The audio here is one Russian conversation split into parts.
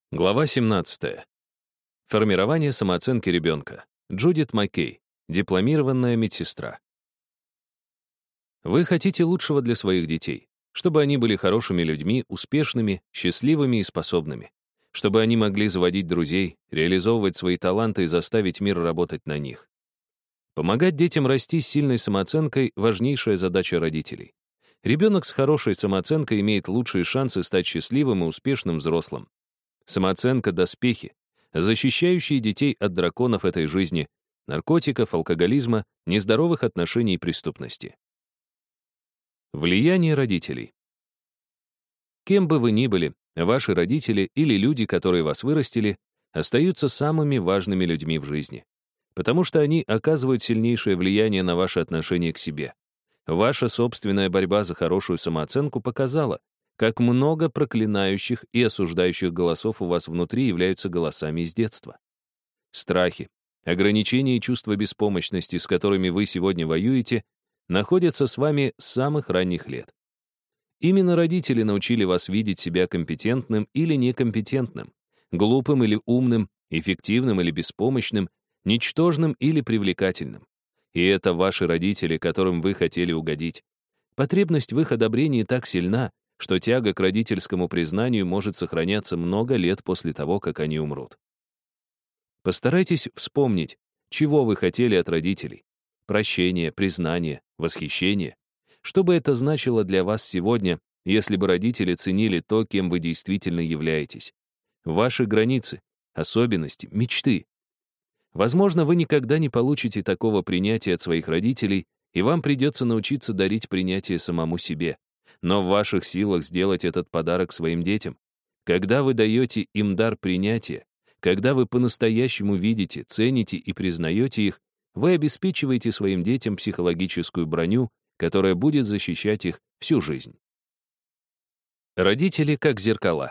Глава 17. Формирование самооценки ребенка. Джудит Маккей, дипломированная медсестра. Вы хотите лучшего для своих детей, чтобы они были хорошими людьми, успешными, счастливыми и способными, чтобы они могли заводить друзей, реализовывать свои таланты и заставить мир работать на них. Помогать детям расти с сильной самооценкой — важнейшая задача родителей. Ребенок с хорошей самооценкой имеет лучшие шансы стать счастливым и успешным взрослым. Самооценка — доспехи, защищающие детей от драконов этой жизни, наркотиков, алкоголизма, нездоровых отношений и преступности. Влияние родителей. Кем бы вы ни были, ваши родители или люди, которые вас вырастили, остаются самыми важными людьми в жизни, потому что они оказывают сильнейшее влияние на ваше отношение к себе. Ваша собственная борьба за хорошую самооценку показала, как много проклинающих и осуждающих голосов у вас внутри являются голосами из детства. Страхи, ограничения и чувство беспомощности, с которыми вы сегодня воюете, находятся с вами с самых ранних лет. Именно родители научили вас видеть себя компетентным или некомпетентным, глупым или умным, эффективным или беспомощным, ничтожным или привлекательным. И это ваши родители, которым вы хотели угодить. Потребность в их одобрении так сильна, что тяга к родительскому признанию может сохраняться много лет после того, как они умрут. Постарайтесь вспомнить, чего вы хотели от родителей. Прощение, признание, восхищение. Что бы это значило для вас сегодня, если бы родители ценили то, кем вы действительно являетесь? Ваши границы, особенности, мечты. Возможно, вы никогда не получите такого принятия от своих родителей, и вам придется научиться дарить принятие самому себе. Но в ваших силах сделать этот подарок своим детям. Когда вы даете им дар принятия, когда вы по-настоящему видите, цените и признаете их, вы обеспечиваете своим детям психологическую броню, которая будет защищать их всю жизнь. Родители как зеркала.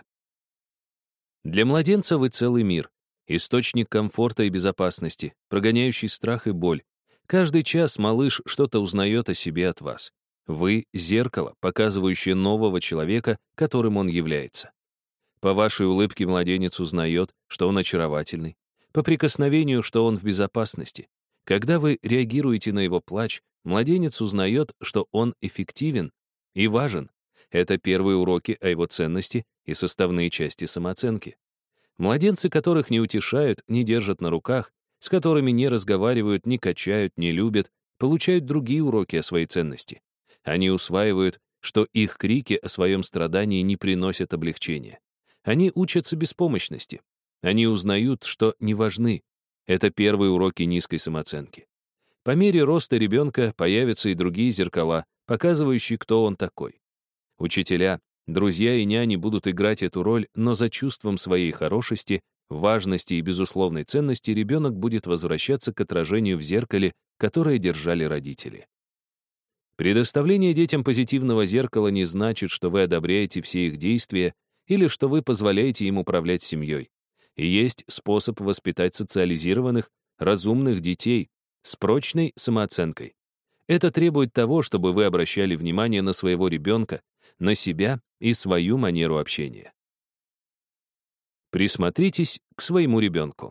Для младенца вы целый мир, источник комфорта и безопасности, прогоняющий страх и боль. Каждый час малыш что-то узнает о себе от вас. Вы — зеркало, показывающее нового человека, которым он является. По вашей улыбке младенец узнает, что он очаровательный. По прикосновению, что он в безопасности. Когда вы реагируете на его плач, младенец узнает, что он эффективен и важен. Это первые уроки о его ценности и составные части самооценки. Младенцы, которых не утешают, не держат на руках, с которыми не разговаривают, не качают, не любят, получают другие уроки о своей ценности. Они усваивают, что их крики о своем страдании не приносят облегчения. Они учатся беспомощности. Они узнают, что не важны. Это первые уроки низкой самооценки. По мере роста ребенка появятся и другие зеркала, показывающие, кто он такой. Учителя, друзья и няни будут играть эту роль, но за чувством своей хорошести, важности и безусловной ценности ребенок будет возвращаться к отражению в зеркале, которое держали родители. Предоставление детям позитивного зеркала не значит, что вы одобряете все их действия или что вы позволяете им управлять семьей. И есть способ воспитать социализированных, разумных детей с прочной самооценкой. Это требует того, чтобы вы обращали внимание на своего ребенка, на себя и свою манеру общения. Присмотритесь к своему ребенку.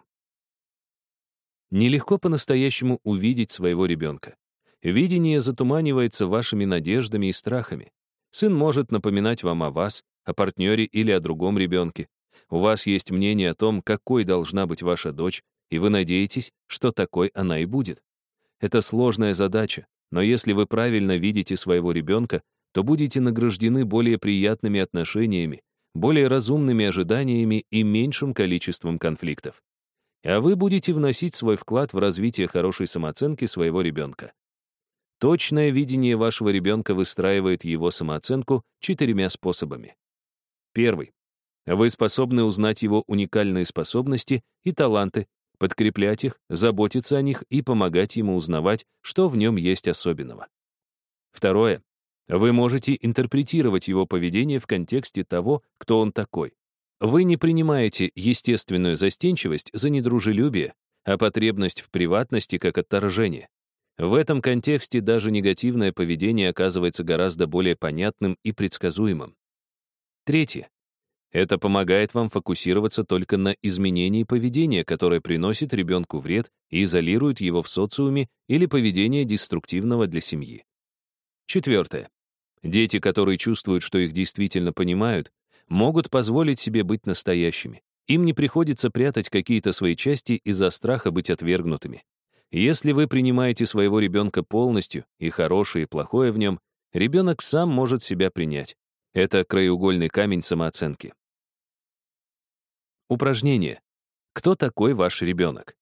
Нелегко по-настоящему увидеть своего ребенка. Видение затуманивается вашими надеждами и страхами. Сын может напоминать вам о вас, о партнере или о другом ребенке. У вас есть мнение о том, какой должна быть ваша дочь, и вы надеетесь, что такой она и будет. Это сложная задача, но если вы правильно видите своего ребенка, то будете награждены более приятными отношениями, более разумными ожиданиями и меньшим количеством конфликтов. А вы будете вносить свой вклад в развитие хорошей самооценки своего ребенка. Точное видение вашего ребенка выстраивает его самооценку 4 способами. Первый. Вы способны узнать его уникальные способности и таланты, подкреплять их, заботиться о них и помогать ему узнавать, что в нем есть особенного. Второе. Вы можете интерпретировать его поведение в контексте того, кто он такой. Вы не принимаете естественную застенчивость за недружелюбие, а потребность в приватности как отторжение. В этом контексте даже негативное поведение оказывается гораздо более понятным и предсказуемым. Третье. Это помогает вам фокусироваться только на изменении поведения, которое приносит ребенку вред и изолирует его в социуме или поведение деструктивного для семьи. Четвертое. Дети, которые чувствуют, что их действительно понимают, могут позволить себе быть настоящими. Им не приходится прятать какие-то свои части из-за страха быть отвергнутыми. Если вы принимаете своего ребенка полностью, и хорошее, и плохое в нем, ребенок сам может себя принять. Это краеугольный камень самооценки. Упражнение. Кто такой ваш ребенок?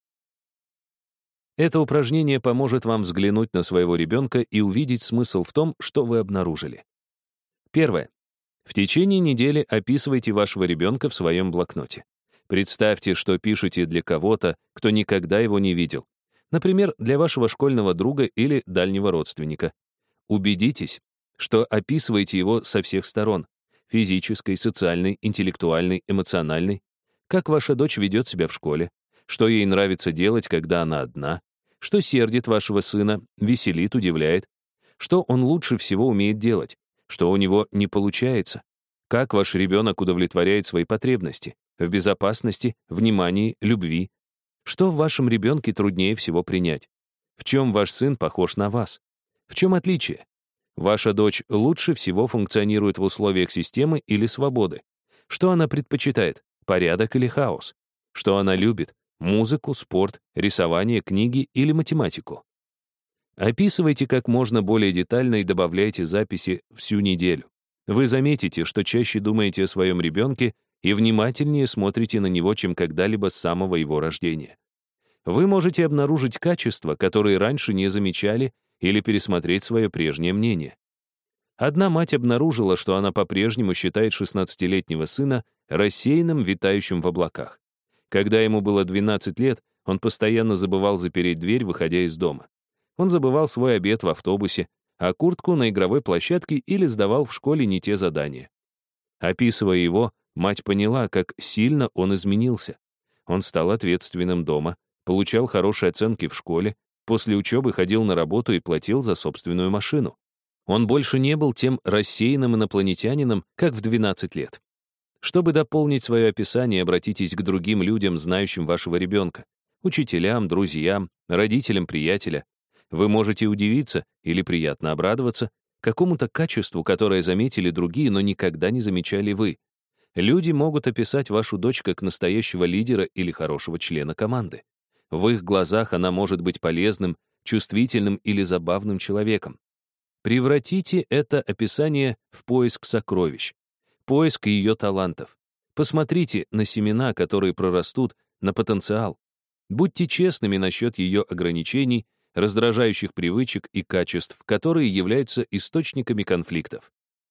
Это упражнение поможет вам взглянуть на своего ребенка и увидеть смысл в том, что вы обнаружили. Первое. В течение недели описывайте вашего ребенка в своем блокноте. Представьте, что пишете для кого-то, кто никогда его не видел. Например, для вашего школьного друга или дальнего родственника. Убедитесь, что описываете его со всех сторон: физической, социальной, интеллектуальной, эмоциональной. Как ваша дочь ведет себя в школе, что ей нравится делать, когда она одна, что сердит вашего сына, веселит, удивляет, что он лучше всего умеет делать, что у него не получается, как ваш ребенок удовлетворяет свои потребности в безопасности, внимании, любви, что в вашем ребенке труднее всего принять, в чем ваш сын похож на вас, в чем отличие. Ваша дочь лучше всего функционирует в условиях системы или свободы. Что она предпочитает, порядок или хаос? Что она любит, музыку, спорт, рисование, книги или математику? Описывайте как можно более детально и добавляйте записи всю неделю. Вы заметите, что чаще думаете о своем ребенке и внимательнее смотрите на него, чем когда-либо с самого его рождения. Вы можете обнаружить качества, которые раньше не замечали, или пересмотреть свое прежнее мнение. Одна мать обнаружила, что она по-прежнему считает 16-летнего сына рассеянным, витающим в облаках. Когда ему было 12 лет, он постоянно забывал запереть дверь, выходя из дома. Он забывал свой обед в автобусе, а куртку на игровой площадке или сдавал в школе не те задания. Описывая его, мать поняла, как сильно он изменился. Он стал ответственным дома, получал хорошие оценки в школе, после учебы ходил на работу и платил за собственную машину. Он больше не был тем рассеянным инопланетянином, как в 12 лет. Чтобы дополнить свое описание, обратитесь к другим людям, знающим вашего ребенка, учителям, друзьям, родителям приятеля. Вы можете удивиться или приятно обрадоваться какому-то качеству, которое заметили другие, но никогда не замечали вы. Люди могут описать вашу дочь как настоящего лидера или хорошего члена команды. В их глазах она может быть полезным, чувствительным или забавным человеком. Превратите это описание в поиск сокровищ, поиск ее талантов. Посмотрите на семена, которые прорастут, на потенциал. Будьте честными насчет ее ограничений, раздражающих привычек и качеств, которые являются источниками конфликтов.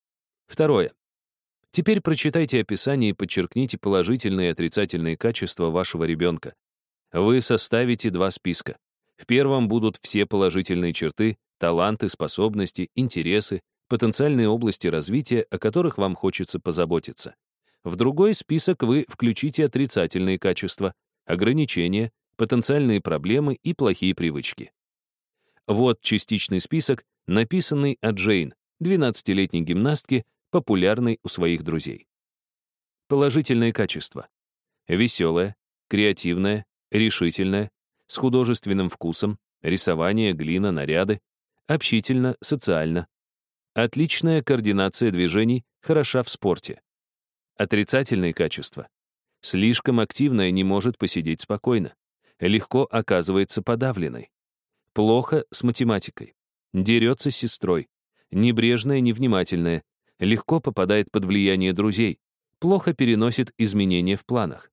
Второе. Теперь прочитайте описание и подчеркните положительные и отрицательные качества вашего ребенка. Вы составите 2 списка. В первом будут все положительные черты, таланты, способности, интересы, потенциальные области развития, о которых вам хочется позаботиться. В другой список вы включите отрицательные качества, ограничения, потенциальные проблемы и плохие привычки. Вот частичный список, написанный от Джейн, 12-летней гимнастки, популярной у своих друзей. Положительные качества. Веселая, креативная, решительная, с художественным вкусом, рисование, глина, наряды, общительно, социально. Отличная координация движений, хороша в спорте. Отрицательные качества. Слишком активная, не может посидеть спокойно. Легко оказывается подавленной. Плохо с математикой. Дерется с сестрой. Небрежная, невнимательная. Легко попадает под влияние друзей. Плохо переносит изменения в планах.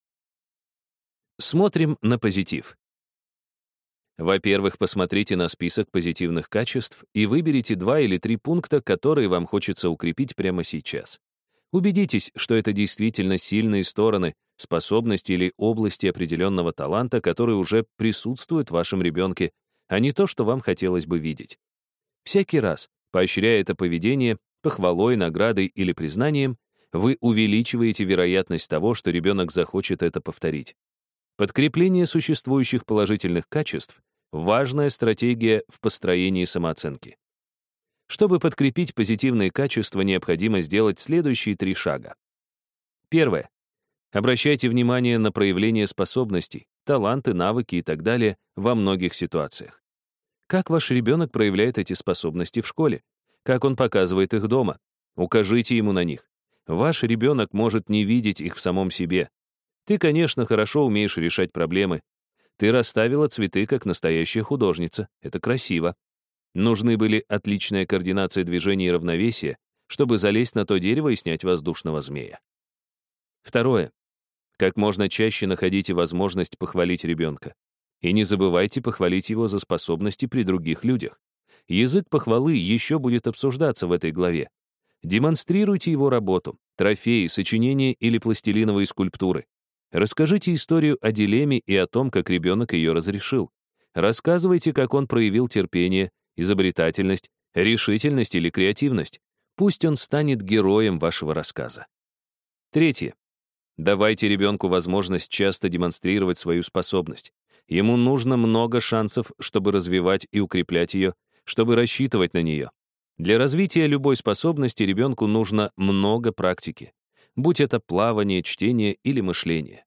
Смотрим на позитив. Во-первых, посмотрите на список позитивных качеств и выберите 2 или 3 пункта, которые вам хочется укрепить прямо сейчас. Убедитесь, что это действительно сильные стороны, способности или области определенного таланта, которые уже присутствуют в вашем ребенке, а не то, что вам хотелось бы видеть. Всякий раз, поощряя это поведение, похвалой, наградой или признанием, вы увеличиваете вероятность того, что ребенок захочет это повторить. Подкрепление существующих положительных качеств — важная стратегия в построении самооценки. Чтобы подкрепить позитивные качества, необходимо сделать следующие 3 шага. Первое. Обращайте внимание на проявление способностей, таланты, навыки и так далее во многих ситуациях. Как ваш ребенок проявляет эти способности в школе? Как он показывает их дома? Укажите ему на них. Ваш ребенок может не видеть их в самом себе. Ты, конечно, хорошо умеешь решать проблемы. Ты расставила цветы, как настоящая художница. Это красиво. Нужны были отличная координация движений и равновесие, чтобы залезть на то дерево и снять воздушного змея. Второе. Как можно чаще находите возможность похвалить ребенка. И не забывайте похвалить его за способности при других людях. Язык похвалы еще будет обсуждаться в этой главе. Демонстрируйте его работу, трофеи, сочинения или пластилиновые скульптуры. Расскажите историю о дилемме и о том, как ребенок ее разрешил. Рассказывайте, как он проявил терпение, изобретательность, решительность или креативность. Пусть он станет героем вашего рассказа. Третье. Давайте ребенку возможность часто демонстрировать свою способность. Ему нужно много шансов, чтобы развивать и укреплять ее, чтобы рассчитывать на нее. Для развития любой способности ребенку нужно много практики, будь это плавание, чтение или мышление.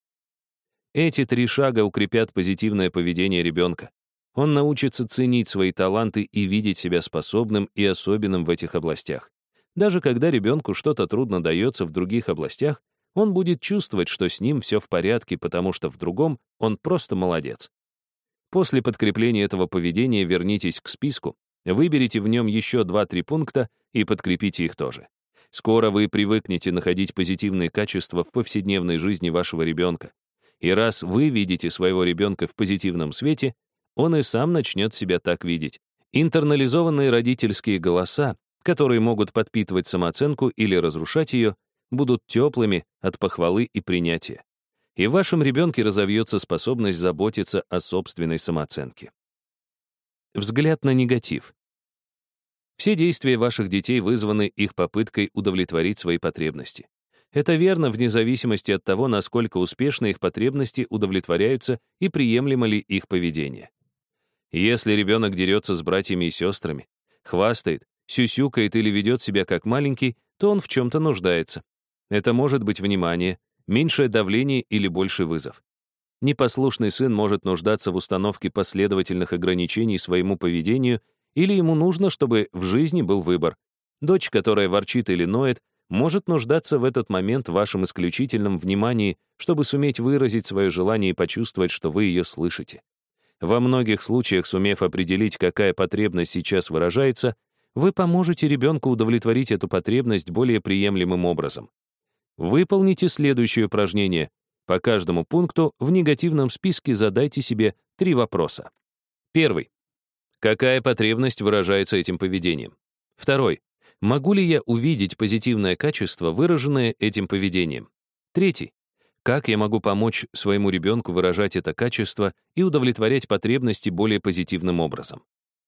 Эти 3 шага укрепят позитивное поведение ребенка. Он научится ценить свои таланты и видеть себя способным и особенным в этих областях. Даже когда ребенку что-то трудно дается в других областях, он будет чувствовать, что с ним все в порядке, потому что в другом он просто молодец. После подкрепления этого поведения вернитесь к списку, выберите в нем еще 2-3 пункта и подкрепите их тоже. Скоро вы привыкнете находить позитивные качества в повседневной жизни вашего ребенка. И раз вы видите своего ребенка в позитивном свете, он и сам начнет себя так видеть. Интернализованные родительские голоса, которые могут подпитывать самооценку или разрушать ее, будут теплыми от похвалы и принятия. И в вашем ребенке разовьется способность заботиться о собственной самооценке. Взгляд на негатив. Все действия ваших детей вызваны их попыткой удовлетворить свои потребности. Это верно вне зависимости от того, насколько успешно их потребности удовлетворяются и приемлемо ли их поведение. Если ребенок дерется с братьями и сестрами, хвастает, сюсюкает или ведет себя как маленький, то он в чем-то нуждается. Это может быть внимание, меньшее давление или больший вызов. Непослушный сын может нуждаться в установке последовательных ограничений своему поведению, или ему нужно, чтобы в жизни был выбор. Дочь, которая ворчит или ноет, может нуждаться в этот момент в вашем исключительном внимании, чтобы суметь выразить свое желание и почувствовать, что вы ее слышите. Во многих случаях, сумев определить, какая потребность сейчас выражается, вы поможете ребенку удовлетворить эту потребность более приемлемым образом. Выполните следующее упражнение. По каждому пункту в негативном списке задайте себе 3 вопроса. Первый. Какая потребность выражается этим поведением? Второй. Могу ли я увидеть позитивное качество, выраженное этим поведением? Третий. Как я могу помочь своему ребенку выражать это качество и удовлетворять потребности более позитивным образом?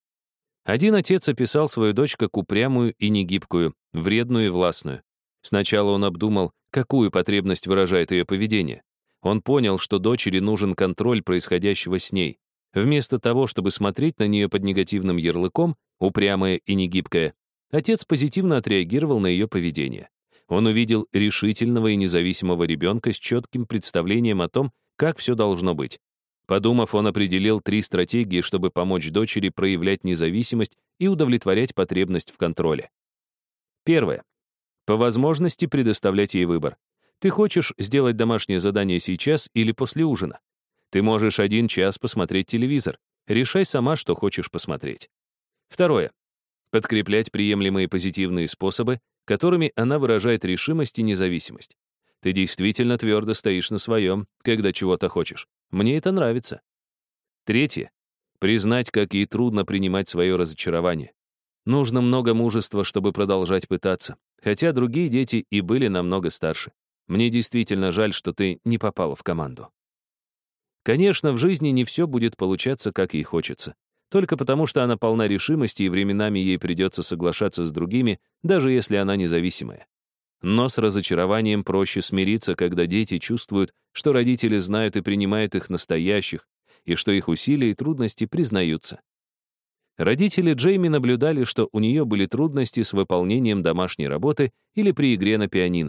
Один отец описал свою дочь как упрямую и негибкую, вредную и властную. Сначала он обдумал, какую потребность выражает ее поведение. Он понял, что дочери нужен контроль происходящего с ней. Вместо того, чтобы смотреть на нее под негативным ярлыком, упрямая и негибкая, отец позитивно отреагировал на ее поведение. Он увидел решительного и независимого ребенка с четким представлением о том, как все должно быть. Подумав, он определил 3 стратегии, чтобы помочь дочери проявлять независимость и удовлетворять потребность в контроле. Первое. По возможности предоставлять ей выбор. Ты хочешь сделать домашнее задание сейчас или после ужина? Ты можешь 1 час посмотреть телевизор. Решай сама, что хочешь посмотреть. Второе. Подкреплять приемлемые позитивные способы, которыми она выражает решимость и независимость. Ты действительно твердо стоишь на своем, когда чего-то хочешь. Мне это нравится. Третье. Признать, как ей трудно принимать свое разочарование. Нужно много мужества, чтобы продолжать пытаться, хотя другие дети и были намного старше. Мне действительно жаль, что ты не попала в команду. Конечно, в жизни не все будет получаться, как ей хочется. Только потому, что она полна решимости, и временами ей придется соглашаться с другими, даже если она независимая. Но с разочарованием проще смириться, когда дети чувствуют, что родители знают и принимают их настоящих, и что их усилия и трудности признаются. Родители Джейми наблюдали, что у нее были трудности с выполнением домашней работы или при игре на пианино.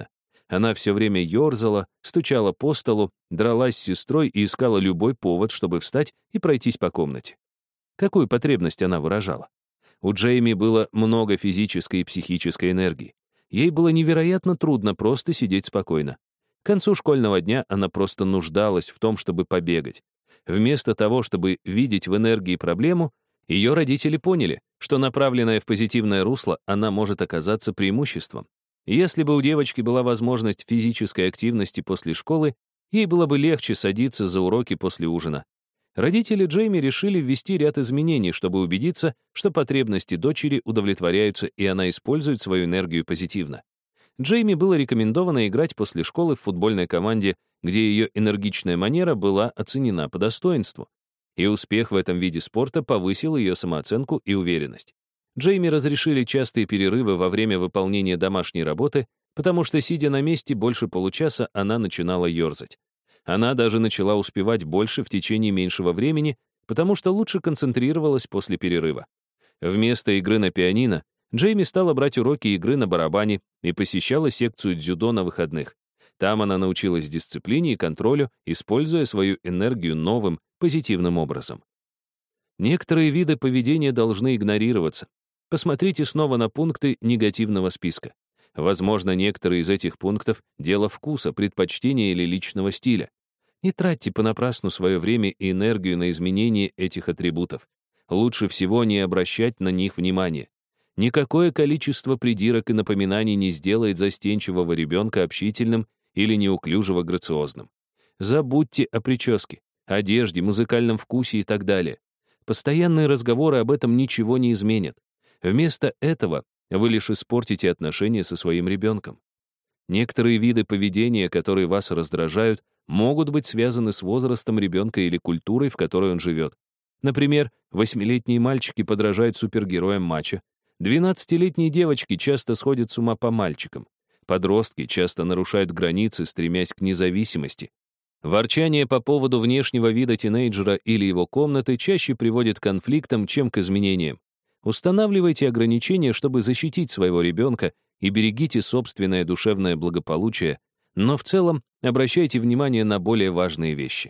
Она все время ерзала, стучала по столу, дралась с сестрой и искала любой повод, чтобы встать и пройтись по комнате. Какую потребность она выражала? У Джейми было много физической и психической энергии. Ей было невероятно трудно просто сидеть спокойно. К концу школьного дня она просто нуждалась в том, чтобы побегать. Вместо того, чтобы видеть в энергии проблему, ее родители поняли, что направленная в позитивное русло, она может оказаться преимуществом. Если бы у девочки была возможность физической активности после школы, ей было бы легче садиться за уроки после ужина. Родители Джейми решили ввести ряд изменений, чтобы убедиться, что потребности дочери удовлетворяются и она использует свою энергию позитивно. Джейми было рекомендовано играть после школы в футбольной команде, где ее энергичная манера была оценена по достоинству. И успех в этом виде спорта повысил ее самооценку и уверенность. Джейми разрешили частые перерывы во время выполнения домашней работы, потому что, сидя на месте больше получаса, она начинала ерзать. Она даже начала успевать больше в течение меньшего времени, потому что лучше концентрировалась после перерыва. Вместо игры на пианино Джейми стала брать уроки игры на барабане и посещала секцию дзюдо на выходных. Там она научилась дисциплине и контролю, используя свою энергию новым, позитивным образом. Некоторые виды поведения должны игнорироваться. Посмотрите снова на пункты негативного списка. Возможно, некоторые из этих пунктов — дело вкуса, предпочтения или личного стиля. Не тратьте понапрасну свое время и энергию на изменение этих атрибутов. Лучше всего не обращать на них внимания. Никакое количество придирок и напоминаний не сделает застенчивого ребенка общительным или неуклюжего грациозным. Забудьте о прическе, одежде, музыкальном вкусе и так далее. Постоянные разговоры об этом ничего не изменят. Вместо этого вы лишь испортите отношения со своим ребенком. Некоторые виды поведения, которые вас раздражают, могут быть связаны с возрастом ребенка или культурой, в которой он живет. Например, 8-летние мальчики подражают супергероям матча, 12-летние девочки часто сходят с ума по мальчикам, подростки часто нарушают границы, стремясь к независимости. Ворчание по поводу внешнего вида тинейджера или его комнаты чаще приводит к конфликтам, чем к изменениям. Устанавливайте ограничения, чтобы защитить своего ребенка, и берегите собственное душевное благополучие, но в целом обращайте внимание на более важные вещи.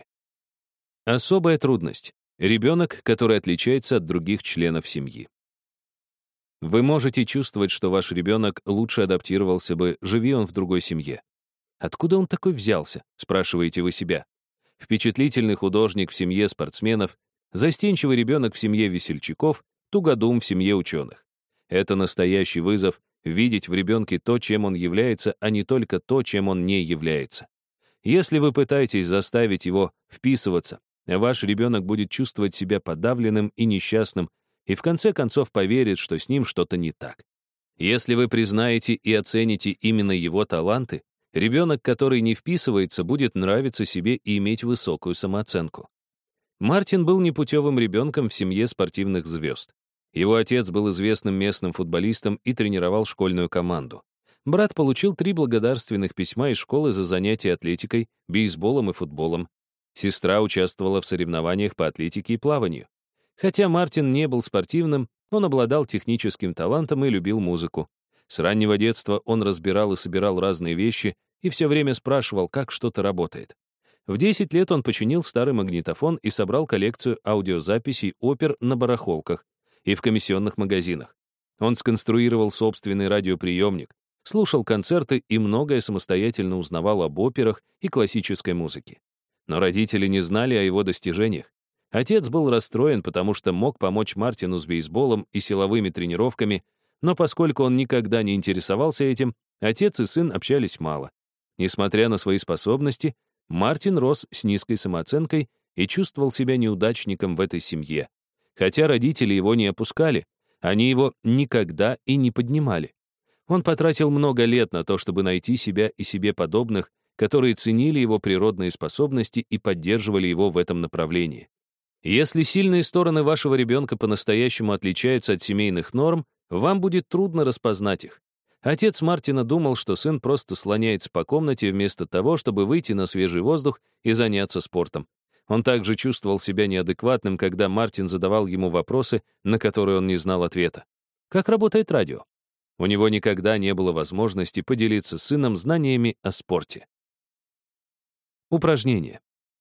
Особая трудность. Ребенок, который отличается от других членов семьи. Вы можете чувствовать, что ваш ребенок лучше адаптировался бы, живи он в другой семье. «Откуда он такой взялся?» — спрашиваете вы себя. Впечатлительный художник в семье спортсменов, застенчивый ребенок в семье весельчаков, тугодум в семье ученых. Это настоящий вызов — видеть в ребенке то, чем он является, а не только то, чем он не является. Если вы пытаетесь заставить его вписываться, ваш ребенок будет чувствовать себя подавленным и несчастным и в конце концов поверит, что с ним что-то не так. Если вы признаете и оцените именно его таланты, ребенок, который не вписывается, будет нравиться себе и иметь высокую самооценку. Мартин был непутевым ребенком в семье спортивных звезд. Его отец был известным местным футболистом и тренировал школьную команду. Брат получил 3 благодарственных письма из школы за занятия атлетикой, бейсболом и футболом. Сестра участвовала в соревнованиях по атлетике и плаванию. Хотя Мартин не был спортивным, он обладал техническим талантом и любил музыку. С раннего детства он разбирал и собирал разные вещи и все время спрашивал, как что-то работает. В 10 лет он починил старый магнитофон и собрал коллекцию аудиозаписей опер на барахолках и в комиссионных магазинах. Он сконструировал собственный радиоприемник, слушал концерты и многое самостоятельно узнавал об операх и классической музыке. Но родители не знали о его достижениях. Отец был расстроен, потому что мог помочь Мартину с бейсболом и силовыми тренировками, но поскольку он никогда не интересовался этим, отец и сын общались мало. Несмотря на свои способности, Мартин рос с низкой самооценкой и чувствовал себя неудачником в этой семье. Хотя родители его не опускали, они его никогда и не поднимали. Он потратил много лет на то, чтобы найти себя и себе подобных, которые ценили его природные способности и поддерживали его в этом направлении. Если сильные стороны вашего ребенка по-настоящему отличаются от семейных норм, вам будет трудно распознать их. Отец Мартина думал, что сын просто слоняется по комнате вместо того, чтобы выйти на свежий воздух и заняться спортом. Он также чувствовал себя неадекватным, когда Мартин задавал ему вопросы, на которые он не знал ответа. Как работает радио? У него никогда не было возможности поделиться с сыном знаниями о спорте. Упражнение.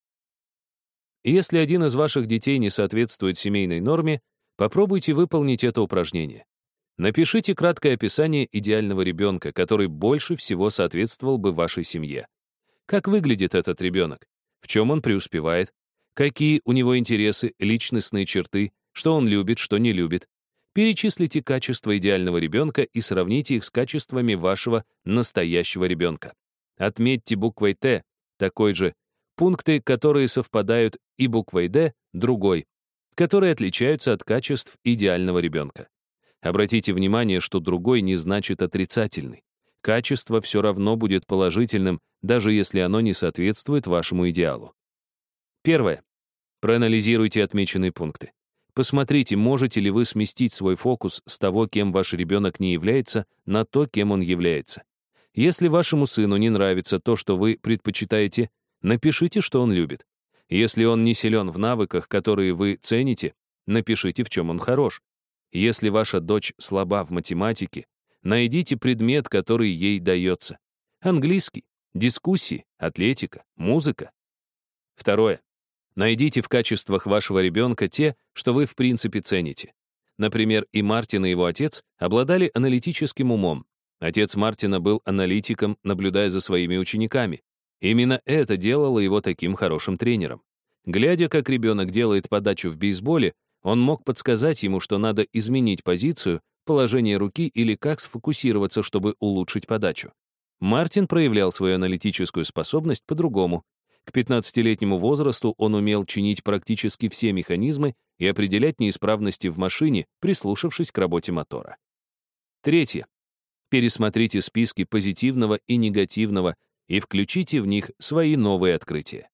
Если один из ваших детей не соответствует семейной норме, попробуйте выполнить это упражнение. Напишите краткое описание идеального ребенка, который больше всего соответствовал бы вашей семье. Как выглядит этот ребенок? В чем он преуспевает? Какие у него интересы, личностные черты, что он любит, что не любит? Перечислите качества идеального ребенка и сравните их с качествами вашего настоящего ребенка. Отметьте буквой «Т» такой же, пункты, которые совпадают, и буквой «Д» другой, которые отличаются от качеств идеального ребенка. Обратите внимание, что другой не значит отрицательный. Качество все равно будет положительным, даже если оно не соответствует вашему идеалу. Первое. Проанализируйте отмеченные пункты. Посмотрите, можете ли вы сместить свой фокус с того, кем ваш ребенок не является, на то, кем он является. Если вашему сыну не нравится то, что вы предпочитаете, напишите, что он любит. Если он не силен в навыках, которые вы цените, напишите, в чем он хорош. Если ваша дочь слаба в математике, найдите предмет, который ей дается. Английский, дискуссии, атлетика, музыка. Второе. Найдите в качествах вашего ребенка те, что вы в принципе цените. Например, и Мартин, и его отец обладали аналитическим умом. Отец Мартина был аналитиком, наблюдая за своими учениками. Именно это делало его таким хорошим тренером. Глядя, как ребенок делает подачу в бейсболе, он мог подсказать ему, что надо изменить позицию, положение руки или как сфокусироваться, чтобы улучшить подачу. Мартин проявлял свою аналитическую способность по-другому. К 15-летнему возрасту он умел чинить практически все механизмы и определять неисправности в машине, прислушавшись к работе мотора. Третье. Пересмотрите списки позитивного и негативного и включите в них свои новые открытия.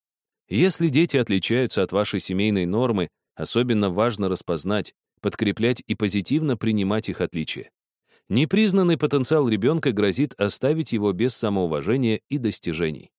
Если дети отличаются от вашей семейной нормы, особенно важно распознать, подкреплять и позитивно принимать их отличия. Непризнанный потенциал ребенка грозит оставить его без самоуважения и достижений.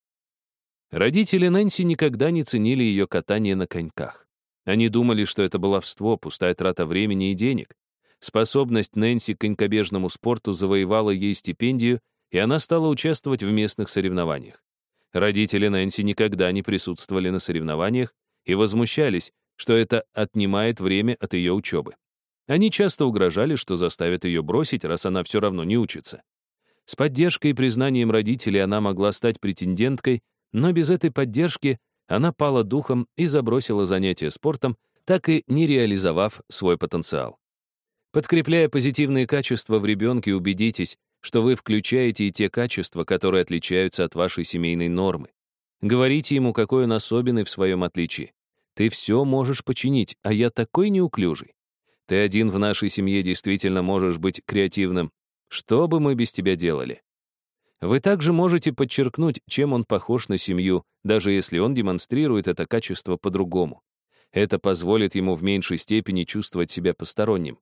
Родители Нэнси никогда не ценили ее катание на коньках. Они думали, что это баловство, пустая трата времени и денег. Способность Нэнси к конькобежному спорту завоевала ей стипендию, и она стала участвовать в местных соревнованиях. Родители Нэнси никогда не присутствовали на соревнованиях и возмущались, что это отнимает время от ее учебы. Они часто угрожали, что заставят ее бросить, раз она все равно не учится. С поддержкой и признанием родителей она могла стать претенденткой, но без этой поддержки она пала духом и забросила занятия спортом, так и не реализовав свой потенциал. Подкрепляя позитивные качества в ребенке, убедитесь, что вы включаете и те качества, которые отличаются от вашей семейной нормы. Говорите ему, какой он особенный в своем отличии. «Ты все можешь починить, а я такой неуклюжий. Ты один в нашей семье действительно можешь быть креативным. Что бы мы без тебя делали?» Вы также можете подчеркнуть, чем он похож на семью, даже если он демонстрирует это качество по-другому. Это позволит ему в меньшей степени чувствовать себя посторонним.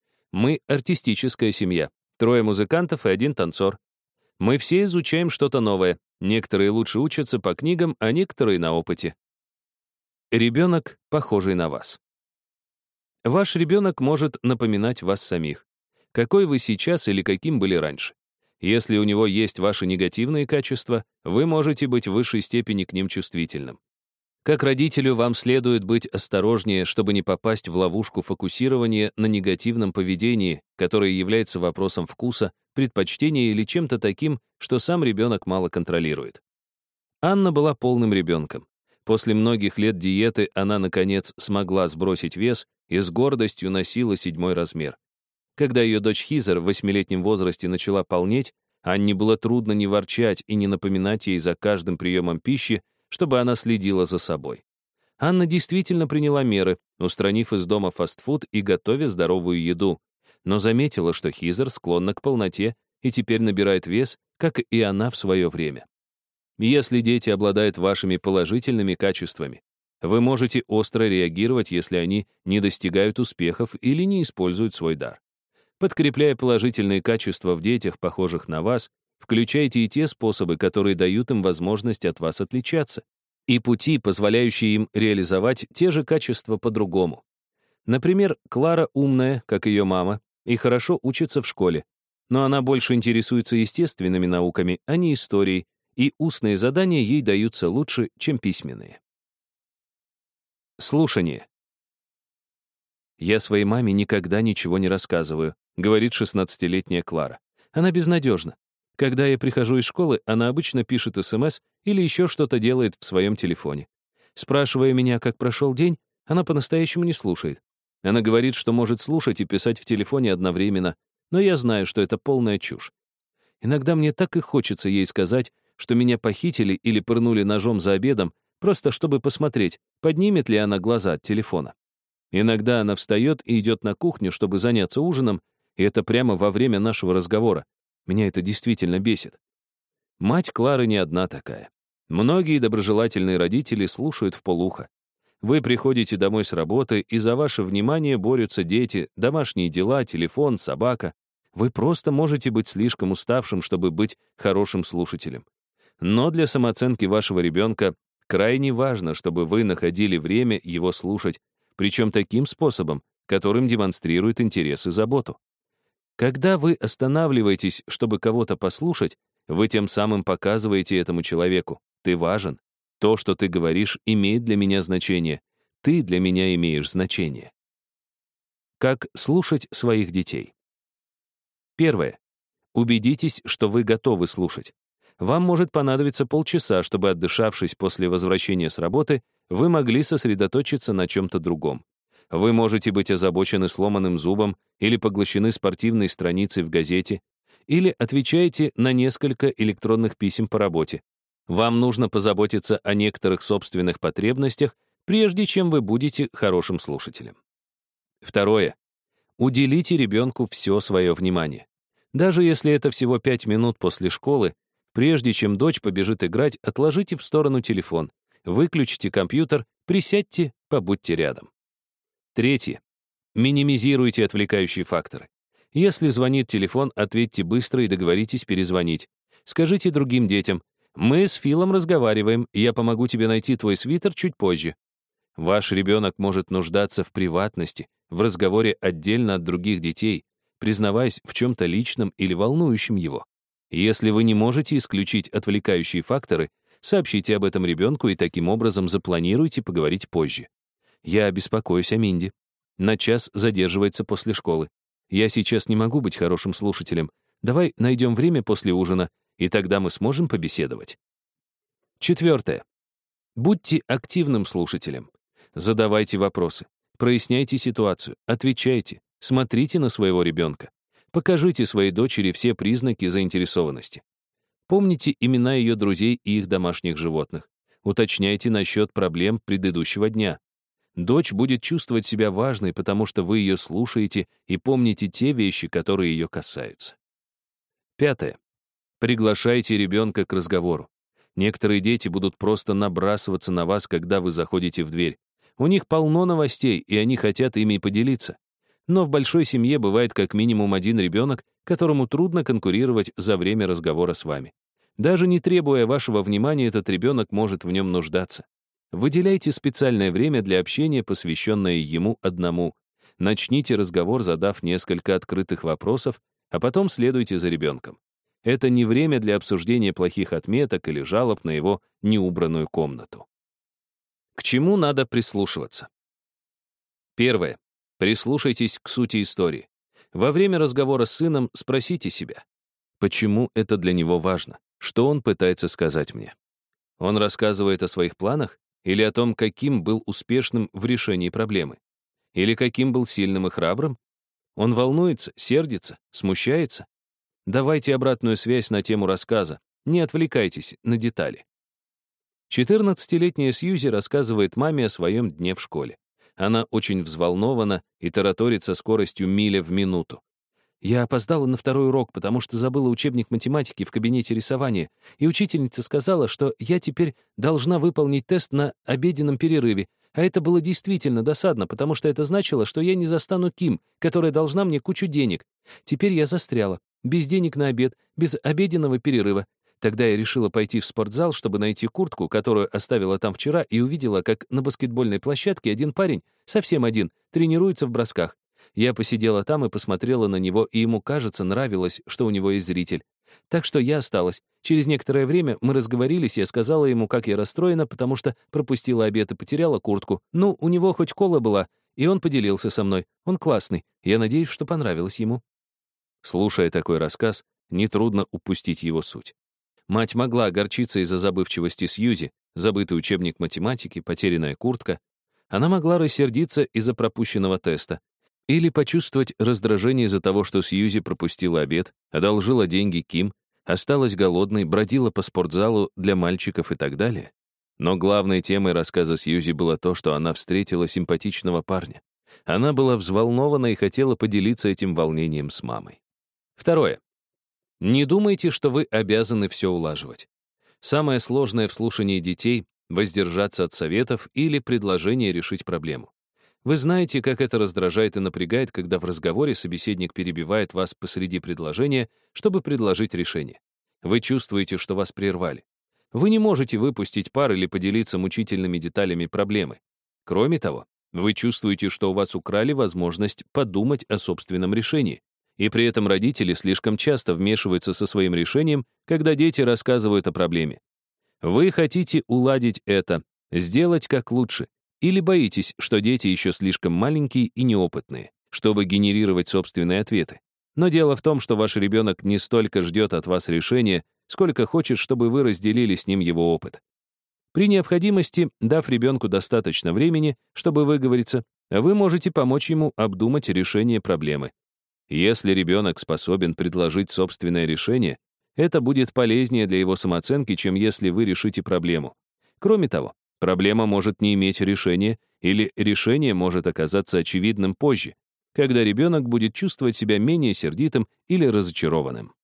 Мы — артистическая семья. 3 музыкантов и 1 танцор. Мы все изучаем что-то новое. Некоторые лучше учатся по книгам, а некоторые на опыте. Ребенок, похожий на вас. Ваш ребенок может напоминать вас самих. Какой вы сейчас или каким были раньше. Если у него есть ваши негативные качества, вы можете быть в высшей степени к ним чувствительным. Как родителю вам следует быть осторожнее, чтобы не попасть в ловушку фокусирования на негативном поведении, которое является вопросом вкуса, предпочтения или чем-то таким, что сам ребенок мало контролирует. Анна была полным ребенком. После многих лет диеты она, наконец, смогла сбросить вес и с гордостью носила 7 размер. Когда ее дочь Хизер в 8-летнем возрасте начала полнеть, Анне было трудно не ворчать и не напоминать ей за каждым приемом пищи, чтобы она следила за собой. Анна действительно приняла меры, устранив из дома фастфуд и готовя здоровую еду, но заметила, что Хизер склонна к полноте и теперь набирает вес, как и она в свое время. Если дети обладают вашими положительными качествами, вы можете остро реагировать, если они не достигают успехов или не используют свой дар. Подкрепляя положительные качества в детях, похожих на вас, включайте и те способы, которые дают им возможность от вас отличаться, и пути, позволяющие им реализовать те же качества по-другому. Например, Клара умная, как ее мама, и хорошо учится в школе. Но она больше интересуется естественными науками, а не историей, и устные задания ей даются лучше, чем письменные. Слушание. «Я своей маме никогда ничего не рассказываю», — говорит 16-летняя Клара. Она безнадежна. Когда я прихожу из школы, она обычно пишет СМС или еще что-то делает в своем телефоне. Спрашивая меня, как прошел день, она по-настоящему не слушает. Она говорит, что может слушать и писать в телефоне одновременно, но я знаю, что это полная чушь. Иногда мне так и хочется ей сказать, что меня похитили или пырнули ножом за обедом, просто чтобы посмотреть, поднимет ли она глаза от телефона. Иногда она встает и идет на кухню, чтобы заняться ужином, и это прямо во время нашего разговора. Меня это действительно бесит. Мать Клары не одна такая. Многие доброжелательные родители слушают вполуха. Вы приходите домой с работы, и за ваше внимание борются дети, домашние дела, телефон, собака. Вы просто можете быть слишком уставшим, чтобы быть хорошим слушателем. Но для самооценки вашего ребенка крайне важно, чтобы вы находили время его слушать, причем таким способом, которым демонстрирует интерес и заботу. Когда вы останавливаетесь, чтобы кого-то послушать, вы тем самым показываете этому человеку: ты важен. То, что ты говоришь, имеет для меня значение. Ты для меня имеешь значение. Как слушать своих детей? Первое. Убедитесь, что вы готовы слушать. Вам может понадобиться полчаса, чтобы, отдышавшись после возвращения с работы, вы могли сосредоточиться на чем-то другом. Вы можете быть озабочены сломанным зубом или поглощены спортивной страницей в газете, или отвечаете на несколько электронных писем по работе. Вам нужно позаботиться о некоторых собственных потребностях, прежде чем вы будете хорошим слушателем. Второе. Уделите ребенку все свое внимание. Даже если это всего 5 минут после школы, прежде чем дочь побежит играть, отложите в сторону телефон, выключите компьютер, присядьте, побудьте рядом. Третье. Минимизируйте отвлекающие факторы. Если звонит телефон, ответьте быстро и договоритесь перезвонить. Скажите другим детям: «Мы с Филом разговариваем, и я помогу тебе найти твой свитер чуть позже». Ваш ребенок может нуждаться в приватности, в разговоре отдельно от других детей, признаваясь в чем-то личном или волнующем его. Если вы не можете исключить отвлекающие факторы, сообщите об этом ребенку и таким образом запланируйте поговорить позже. Я беспокоюсь о Минди. На час задерживается после школы. Я сейчас не могу быть хорошим слушателем. Давай найдем время после ужина, и тогда мы сможем побеседовать. Четвертое. Будьте активным слушателем. Задавайте вопросы, проясняйте ситуацию, отвечайте, смотрите на своего ребенка. Покажите своей дочери все признаки заинтересованности. Помните имена ее друзей и их домашних животных. Уточняйте насчет проблем предыдущего дня. Дочь будет чувствовать себя важной, потому что вы ее слушаете и помните те вещи, которые ее касаются. Пятое. Приглашайте ребенка к разговору. Некоторые дети будут просто набрасываться на вас, когда вы заходите в дверь. У них полно новостей, и они хотят ими поделиться. Но в большой семье бывает как минимум один ребенок, которому трудно конкурировать за время разговора с вами. Даже не требуя вашего внимания, этот ребенок может в нем нуждаться. Выделяйте специальное время для общения, посвященное ему одному. Начните разговор, задав несколько открытых вопросов, а потом следуйте за ребенком. Это не время для обсуждения плохих отметок или жалоб на его неубранную комнату. К чему надо прислушиваться? Первое. Прислушайтесь к сути истории. Во время разговора с сыном спросите себя: почему это для него важно? Что он пытается сказать мне? Он рассказывает о своих планах или о том, каким был успешным в решении проблемы? Или каким был сильным и храбрым? Он волнуется, сердится, смущается? Давайте обратную связь на тему рассказа. Не отвлекайтесь на детали. 14-летняя Сьюзи рассказывает маме о своем дне в школе. Она очень взволнована и тараторит со скоростью миля в минуту. «Я опоздала на второй урок, потому что забыла учебник математики в кабинете рисования, и учительница сказала, что я теперь должна выполнить тест на обеденном перерыве, а это было действительно досадно, потому что это значило, что я не застану Ким, которая должна мне кучу денег. Теперь я застряла, без денег на обед, без обеденного перерыва. Тогда я решила пойти в спортзал, чтобы найти куртку, которую оставила там вчера, и увидела, как на баскетбольной площадке один парень, совсем один, тренируется в бросках. Я посидела там и посмотрела на него, и ему, кажется, нравилось, что у него есть зритель. Так что я осталась. Через некоторое время мы разговорились, я сказала ему, как я расстроена, потому что пропустила обед и потеряла куртку. Ну, у него хоть кола была, и он поделился со мной. Он классный. Я надеюсь, что понравилось ему». Слушая такой рассказ, нетрудно упустить его суть. Мать могла огорчиться из-за забывчивости Сьюзи, забытый учебник математики, потерянная куртка. Она могла рассердиться из-за пропущенного теста. Или почувствовать раздражение из-за того, что Сьюзи пропустила обед, одолжила деньги Ким, осталась голодной, бродила по спортзалу для мальчиков и так далее. Но главной темой рассказа Сьюзи было то, что она встретила симпатичного парня. Она была взволнована и хотела поделиться этим волнением с мамой. Второе. Не думайте, что вы обязаны все улаживать. Самое сложное в слушании детей — воздержаться от советов или предложения решить проблему. Вы знаете, как это раздражает и напрягает, когда в разговоре собеседник перебивает вас посреди предложения, чтобы предложить решение. Вы чувствуете, что вас прервали. Вы не можете выпустить пар или поделиться мучительными деталями проблемы. Кроме того, вы чувствуете, что у вас украли возможность подумать о собственном решении. И при этом родители слишком часто вмешиваются со своим решением, когда дети рассказывают о проблеме. Вы хотите уладить это, сделать как лучше, или боитесь, что дети еще слишком маленькие и неопытные, чтобы генерировать собственные ответы. Но дело в том, что ваш ребенок не столько ждет от вас решения, сколько хочет, чтобы вы разделили с ним его опыт. При необходимости, дав ребенку достаточно времени, чтобы выговориться, вы можете помочь ему обдумать решение проблемы. Если ребенок способен предложить собственное решение, это будет полезнее для его самооценки, чем если вы решите проблему. Кроме того, проблема может не иметь решения, или решение может оказаться очевидным позже, когда ребенок будет чувствовать себя менее сердитым или разочарованным.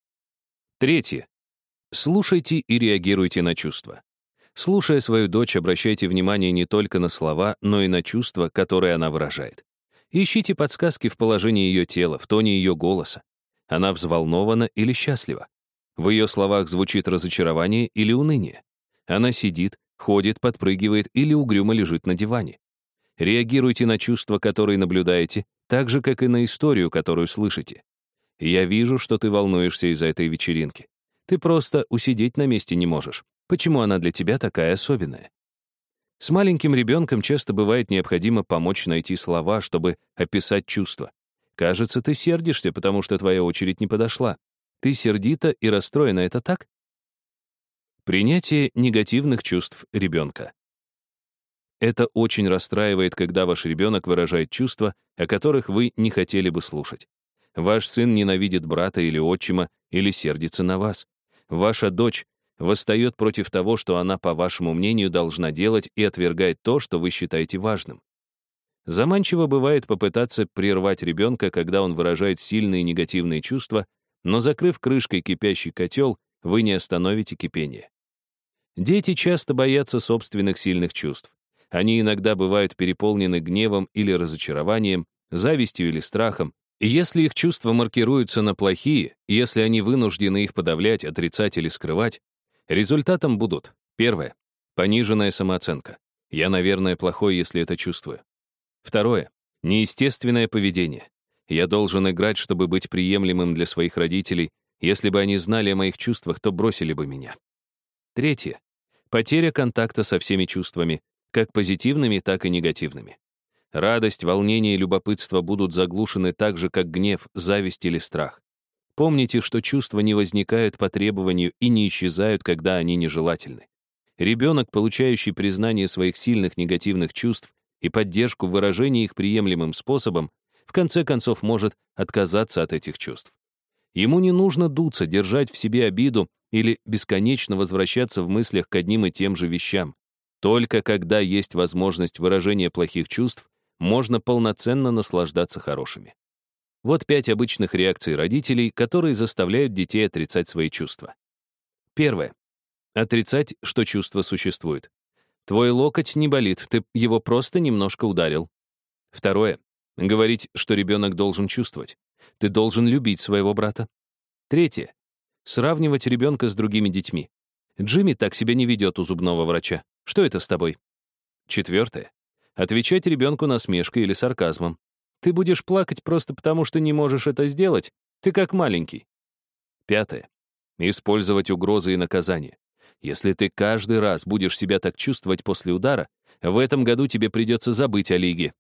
Третье. Слушайте и реагируйте на чувства. Слушая свою дочь, обращайте внимание не только на слова, но и на чувства, которые она выражает. Ищите подсказки в положении ее тела, в тоне ее голоса. Она взволнована или счастлива. В ее словах звучит разочарование или уныние. Она сидит, ходит, подпрыгивает или угрюмо лежит на диване. Реагируйте на чувства, которые наблюдаете, так же, как и на историю, которую слышите. Я вижу, что ты волнуешься из-за этой вечеринки. Ты просто усидеть на месте не можешь. Почему она для тебя такая особенная? С маленьким ребенком часто бывает необходимо помочь найти слова, чтобы описать чувства. Кажется, ты сердишься, потому что твоя очередь не подошла. Ты сердита и расстроена, это так? Принятие негативных чувств ребенка. Это очень расстраивает, когда ваш ребенок выражает чувства, о которых вы не хотели бы слушать. Ваш сын ненавидит брата или отчима, или сердится на вас. Ваша дочь восстает против того, что она, по вашему мнению, должна делать, и отвергает то, что вы считаете важным. Заманчиво бывает попытаться прервать ребенка, когда он выражает сильные негативные чувства, но, закрыв крышкой кипящий котел, вы не остановите кипение. Дети часто боятся собственных сильных чувств. Они иногда бывают переполнены гневом или разочарованием, завистью или страхом. И если их чувства маркируются на плохие, если они вынуждены их подавлять, отрицать или скрывать, результатом будут: первое — пониженная самооценка. Я, наверное, плохой, если это чувствую. Второе — неестественное поведение. Я должен играть, чтобы быть приемлемым для своих родителей. Если бы они знали о моих чувствах, то бросили бы меня. Третье — потеря контакта со всеми чувствами, как позитивными, так и негативными. Радость, волнение и любопытство будут заглушены так же, как гнев, зависть или страх. Помните, что чувства не возникают по требованию и не исчезают, когда они нежелательны. Ребенок, получающий признание своих сильных негативных чувств и поддержку в выражении их приемлемым способом, в конце концов может отказаться от этих чувств. Ему не нужно дуться, держать в себе обиду или бесконечно возвращаться в мыслях к одним и тем же вещам. Только когда есть возможность выражения плохих чувств, можно полноценно наслаждаться хорошими. Вот 5 обычных реакций родителей, которые заставляют детей отрицать свои чувства. Первое. Отрицать, что чувства существуют. Твой локоть не болит, ты его просто немножко ударил. Второе. Говорить, что ребенок должен чувствовать. Ты должен любить своего брата. Третье. Сравнивать ребенка с другими детьми. Джимми так себя не ведет у зубного врача. Что это с тобой? Четвертое. Отвечать ребенку насмешкой или сарказмом. Ты будешь плакать просто потому, что не можешь это сделать? Ты как маленький. 5. Использовать угрозы и наказания. Если ты каждый раз будешь себя так чувствовать после удара, в этом году тебе придется забыть о лиге.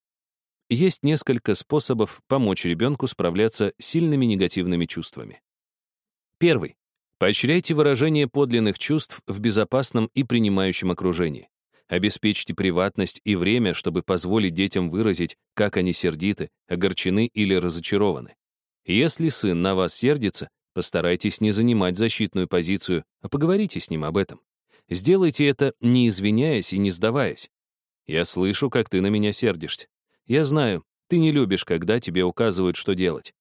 Есть несколько способов помочь ребенку справляться с сильными негативными чувствами. Первый. Поощряйте выражение подлинных чувств в безопасном и принимающем окружении. Обеспечьте приватность и время, чтобы позволить детям выразить, как они сердиты, огорчены или разочарованы. Если сын на вас сердится, постарайтесь не занимать защитную позицию, а поговорите с ним об этом. Сделайте это, не извиняясь и не сдаваясь. «Я слышу, как ты на меня сердишься. Я знаю, ты не любишь, когда тебе указывают, что делать.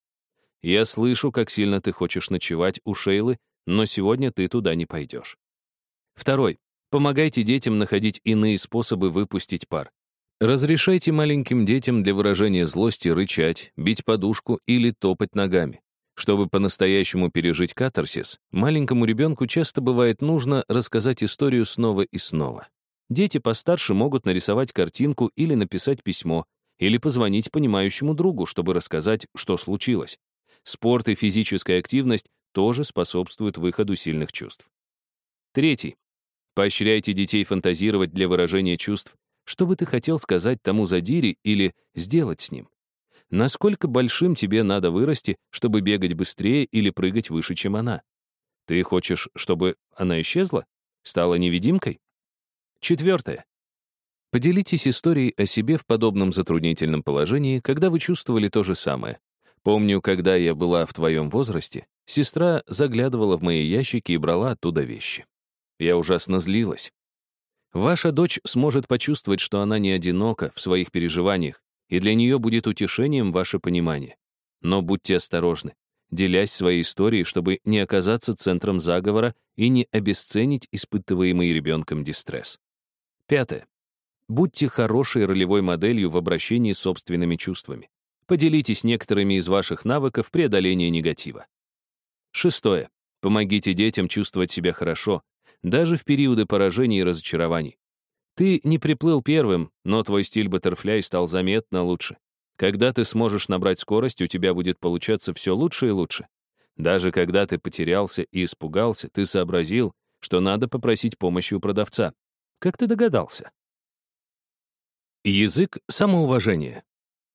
Я слышу, как сильно ты хочешь ночевать у Шейлы, но сегодня ты туда не пойдешь». Второй. Помогайте детям находить иные способы выпустить пар. Разрешайте маленьким детям для выражения злости рычать, бить подушку или топать ногами. Чтобы по-настоящему пережить катарсис, маленькому ребенку часто бывает нужно рассказать историю снова и снова. Дети постарше могут нарисовать картинку или написать письмо, или позвонить понимающему другу, чтобы рассказать, что случилось. Спорт и физическая активность тоже способствуют выходу сильных чувств. Третий. Поощряйте детей фантазировать для выражения чувств, что бы ты хотел сказать тому задире или сделать с ним. Насколько большим тебе надо вырасти, чтобы бегать быстрее или прыгать выше, чем она? Ты хочешь, чтобы она исчезла? Стала невидимкой? Четвертое. Поделитесь историей о себе в подобном затруднительном положении, когда вы чувствовали то же самое. Помню, когда я была в твоем возрасте, сестра заглядывала в мои ящики и брала оттуда вещи. Я ужасно злилась. Ваша дочь сможет почувствовать, что она не одинока в своих переживаниях, и для нее будет утешением ваше понимание. Но будьте осторожны, делясь своей историей, чтобы не оказаться центром заговора и не обесценить испытываемый ребенком дистресс. 5. Будьте хорошей ролевой моделью в обращении с собственными чувствами. Поделитесь некоторыми из ваших навыков преодоления негатива. 6. Помогите детям чувствовать себя хорошо, даже в периоды поражений и разочарований. Ты не приплыл первым, но твой стиль баттерфляй стал заметно лучше. Когда ты сможешь набрать скорость, у тебя будет получаться все лучше и лучше. Даже когда ты потерялся и испугался, ты сообразил, что надо попросить помощи у продавца. Как ты догадался? Язык самоуважения.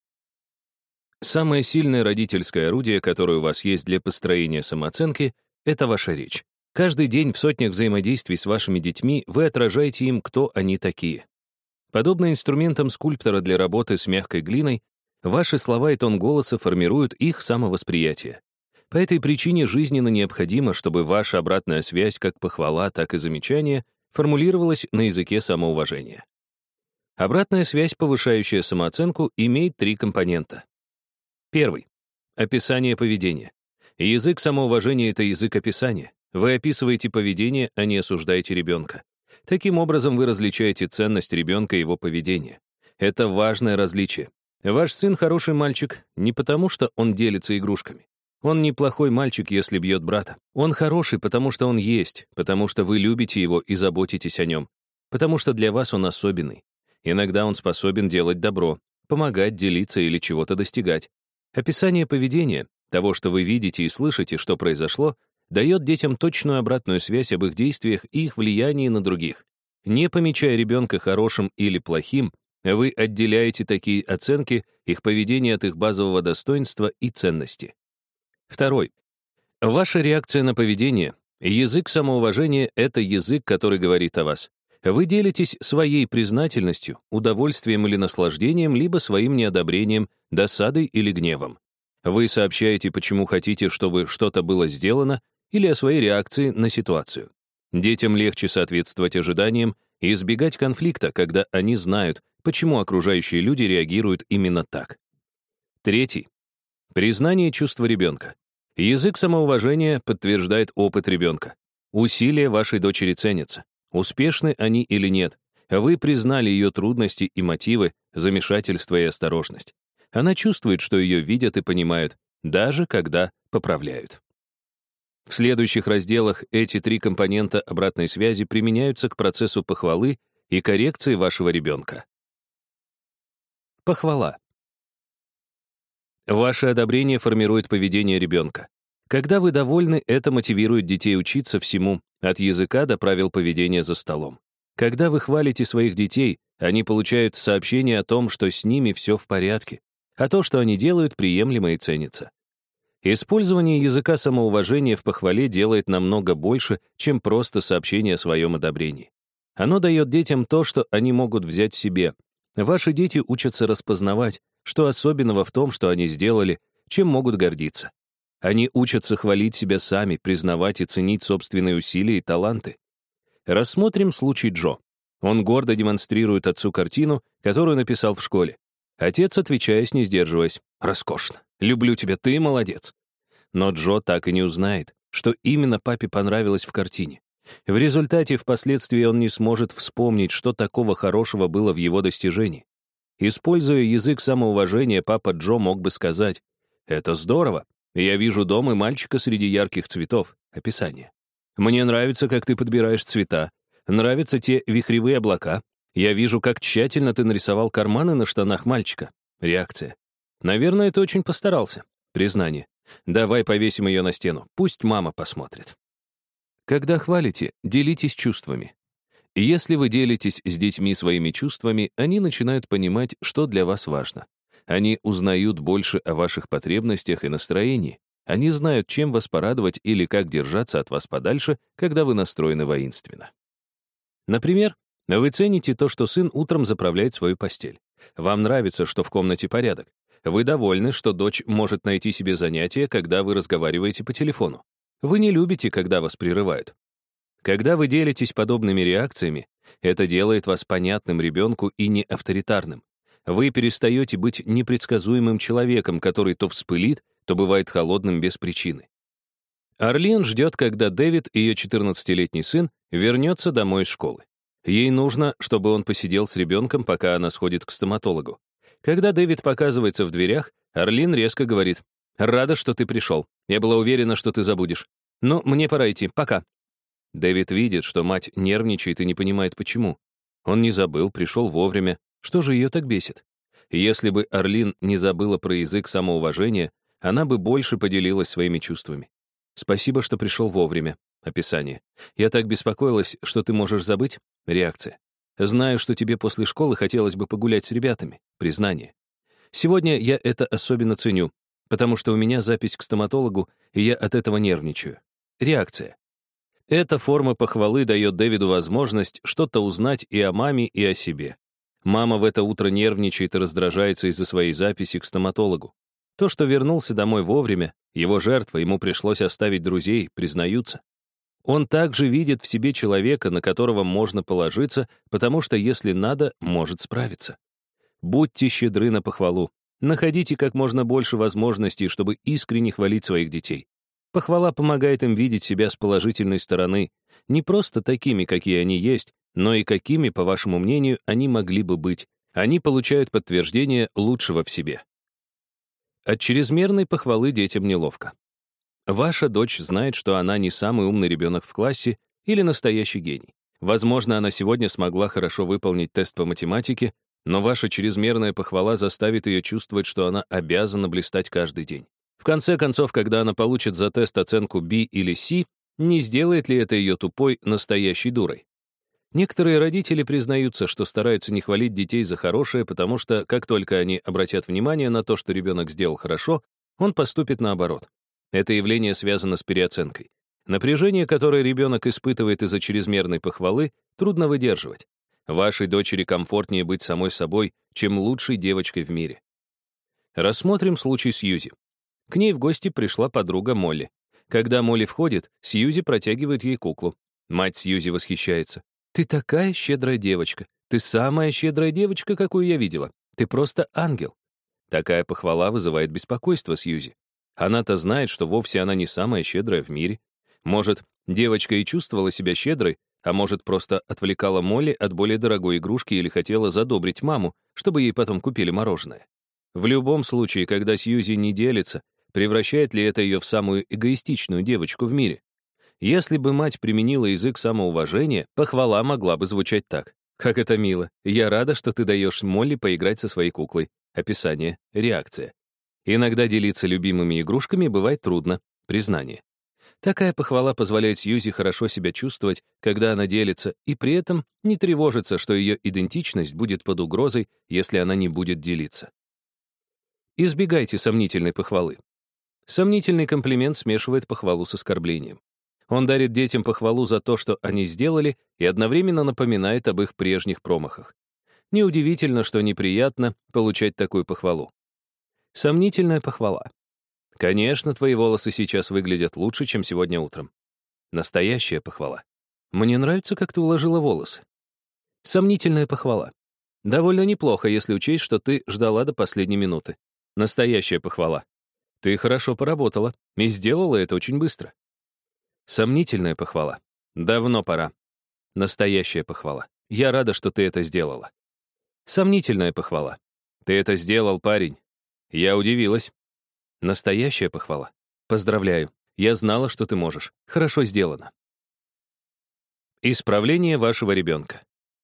Самое сильное родительское орудие, которое у вас есть для построения самооценки, это ваша речь. Каждый день в сотнях взаимодействий с вашими детьми вы отражаете им, кто они такие. Подобно инструментам скульптора для работы с мягкой глиной, ваши слова и тон голоса формируют их самовосприятие. По этой причине жизненно необходимо, чтобы ваша обратная связь, как похвала, так и замечание, формулировалась на языке самоуважения. Обратная связь, повышающая самооценку, имеет 3 компонента. Первый. Описание поведения. Язык самоуважения — это язык описания. Вы описываете поведение, а не осуждаете ребенка. Таким образом, вы различаете ценность ребенка и его поведение. Это важное различие. Ваш сын хороший мальчик не потому, что он делится игрушками. Он неплохой мальчик, если бьет брата. Он хороший, потому что он есть, потому что вы любите его и заботитесь о нем, потому что для вас он особенный. Иногда он способен делать добро, помогать, делиться или чего-то достигать. Описание поведения, того, что вы видите и слышите, что произошло, дает детям точную обратную связь об их действиях и их влиянии на других. Не помечая ребенка хорошим или плохим, вы отделяете такие оценки их поведения от их базового достоинства и ценности. Второй. Ваша реакция на поведение. Язык самоуважения — это язык, который говорит о вас. Вы делитесь своей признательностью, удовольствием или наслаждением, либо своим неодобрением, досадой или гневом. Вы сообщаете, почему хотите, чтобы что-то было сделано, или о своей реакции на ситуацию. Детям легче соответствовать ожиданиям и избегать конфликта, когда они знают, почему окружающие люди реагируют именно так. Третий. Признание чувства ребенка. Язык самоуважения подтверждает опыт ребенка. Усилия вашей дочери ценятся. Успешны они или нет, вы признали ее трудности и мотивы, замешательство и осторожность. Она чувствует, что ее видят и понимают, даже когда поправляют. В следующих разделах эти 3 компонента обратной связи применяются к процессу похвалы и коррекции вашего ребенка. Похвала. Ваше одобрение формирует поведение ребенка. Когда вы довольны, это мотивирует детей учиться всему, от языка до правил поведения за столом. Когда вы хвалите своих детей, они получают сообщение о том, что с ними все в порядке, а то, что они делают, приемлемо и ценится. Использование языка самоуважения в похвале делает намного больше, чем просто сообщение о своем одобрении. Оно дает детям то, что они могут взять себе. Ваши дети учатся распознавать, что особенного в том, что они сделали, чем могут гордиться. Они учатся хвалить себя сами, признавать и ценить собственные усилия и таланты. Рассмотрим случай Джо. Он гордо демонстрирует отцу картину, которую написал в школе. Отец, отвечаясь, не сдерживаясь: «Роскошно. Люблю тебя, ты молодец». Но Джо так и не узнает, что именно папе понравилось в картине. В результате, впоследствии он не сможет вспомнить, что такого хорошего было в его достижении. Используя язык самоуважения, папа Джо мог бы сказать: «Это здорово. Я вижу дом и мальчика среди ярких цветов». Описание. «Мне нравится, как ты подбираешь цвета. Нравятся те вихревые облака. Я вижу, как тщательно ты нарисовал карманы на штанах мальчика». Реакция. «Наверное, ты очень постарался». Признание. «Давай повесим ее на стену. Пусть мама посмотрит». Когда хвалите, делитесь чувствами. Если вы делитесь с детьми своими чувствами, они начинают понимать, что для вас важно. Они узнают больше о ваших потребностях и настроении. Они знают, чем вас порадовать или как держаться от вас подальше, когда вы настроены воинственно. Например, вы цените то, что сын утром заправляет свою постель. Вам нравится, что в комнате порядок. Вы довольны, что дочь может найти себе занятие, когда вы разговариваете по телефону. Вы не любите, когда вас прерывают. Когда вы делитесь подобными реакциями, это делает вас понятным ребенку и не авторитарным. Вы перестаете быть непредсказуемым человеком, который то вспылит, то бывает холодным без причины. Арлин ждет, когда Дэвид, ее 14-летний сын, вернется домой из школы. Ей нужно, чтобы он посидел с ребенком, пока она сходит к стоматологу. Когда Дэвид показывается в дверях, Арлин резко говорит: «Рада, что ты пришел. Я была уверена, что ты забудешь. Но мне пора идти. Пока». Дэвид видит, что мать нервничает и не понимает, почему. Он не забыл, пришел вовремя. Что же ее так бесит? Если бы Арлин не забыла про язык самоуважения, она бы больше поделилась своими чувствами. «Спасибо, что пришел вовремя». Описание. «Я так беспокоилась, что ты можешь забыть». Реакция. «Знаю, что тебе после школы хотелось бы погулять с ребятами». Признание. «Сегодня я это особенно ценю, потому что у меня запись к стоматологу, и я от этого нервничаю». Реакция. Эта форма похвалы дает Дэвиду возможность что-то узнать и о маме, и о себе. Мама в это утро нервничает и раздражается из-за своей записи к стоматологу. То, что вернулся домой вовремя, его жертва, ему пришлось оставить друзей, признаются. Он также видит в себе человека, на которого можно положиться, потому что, если надо, может справиться. Будьте щедры на похвалу. Находите как можно больше возможностей, чтобы искренне хвалить своих детей. Похвала помогает им видеть себя с положительной стороны, не просто такими, какие они есть, но и какими, по вашему мнению, они могли бы быть. Они получают подтверждение лучшего в себе. От чрезмерной похвалы детям неловко. Ваша дочь знает, что она не самый умный ребенок в классе или настоящий гений. Возможно, она сегодня смогла хорошо выполнить тест по математике, но ваша чрезмерная похвала заставит ее чувствовать, что она обязана блистать каждый день. В конце концов, когда она получит за тест оценку B или C, не сделает ли это ее тупой, настоящей дурой? Некоторые родители признаются, что стараются не хвалить детей за хорошее, потому что, как только они обратят внимание на то, что ребенок сделал хорошо, он поступит наоборот. Это явление связано с переоценкой. Напряжение, которое ребенок испытывает из-за чрезмерной похвалы, трудно выдерживать. Вашей дочери комфортнее быть самой собой, чем лучшей девочкой в мире. Рассмотрим случай Сьюзи. К ней в гости пришла подруга Молли. Когда Молли входит, Сьюзи протягивает ей куклу. Мать Сьюзи восхищается. «Ты такая щедрая девочка. Ты самая щедрая девочка, какую я видела. Ты просто ангел». Такая похвала вызывает беспокойство Сьюзи. Она-то знает, что вовсе она не самая щедрая в мире. Может, девочка и чувствовала себя щедрой, а может, просто отвлекала Молли от более дорогой игрушки или хотела задобрить маму, чтобы ей потом купили мороженое. В любом случае, когда Сьюзи не делится, превращает ли это ее в самую эгоистичную девочку в мире? Если бы мать применила язык самоуважения, похвала могла бы звучать так. «Как это мило. Я рада, что ты даешь Молли поиграть со своей куклой». Описание, реакция. Иногда делиться любимыми игрушками бывает трудно. Признание. Такая похвала позволяет Сьюзи хорошо себя чувствовать, когда она делится, и при этом не тревожится, что ее идентичность будет под угрозой, если она не будет делиться. Избегайте сомнительной похвалы. Сомнительный комплимент смешивает похвалу с оскорблением. Он дарит детям похвалу за то, что они сделали, и одновременно напоминает об их прежних промахах. Неудивительно, что неприятно получать такую похвалу. Сомнительная похвала. Конечно, твои волосы сейчас выглядят лучше, чем сегодня утром. Настоящая похвала. Мне нравится, как ты уложила волосы. Сомнительная похвала. Довольно неплохо, если учесть, что ты ждала до последней минуты. Настоящая похвала. Ты хорошо поработала и сделала это очень быстро. Сомнительная похвала. Давно пора. Настоящая похвала. Я рада, что ты это сделала. Сомнительная похвала. Ты это сделал, парень. Я удивилась. Настоящая похвала. Поздравляю. Я знала, что ты можешь. Хорошо сделано. Исправление вашего ребенка.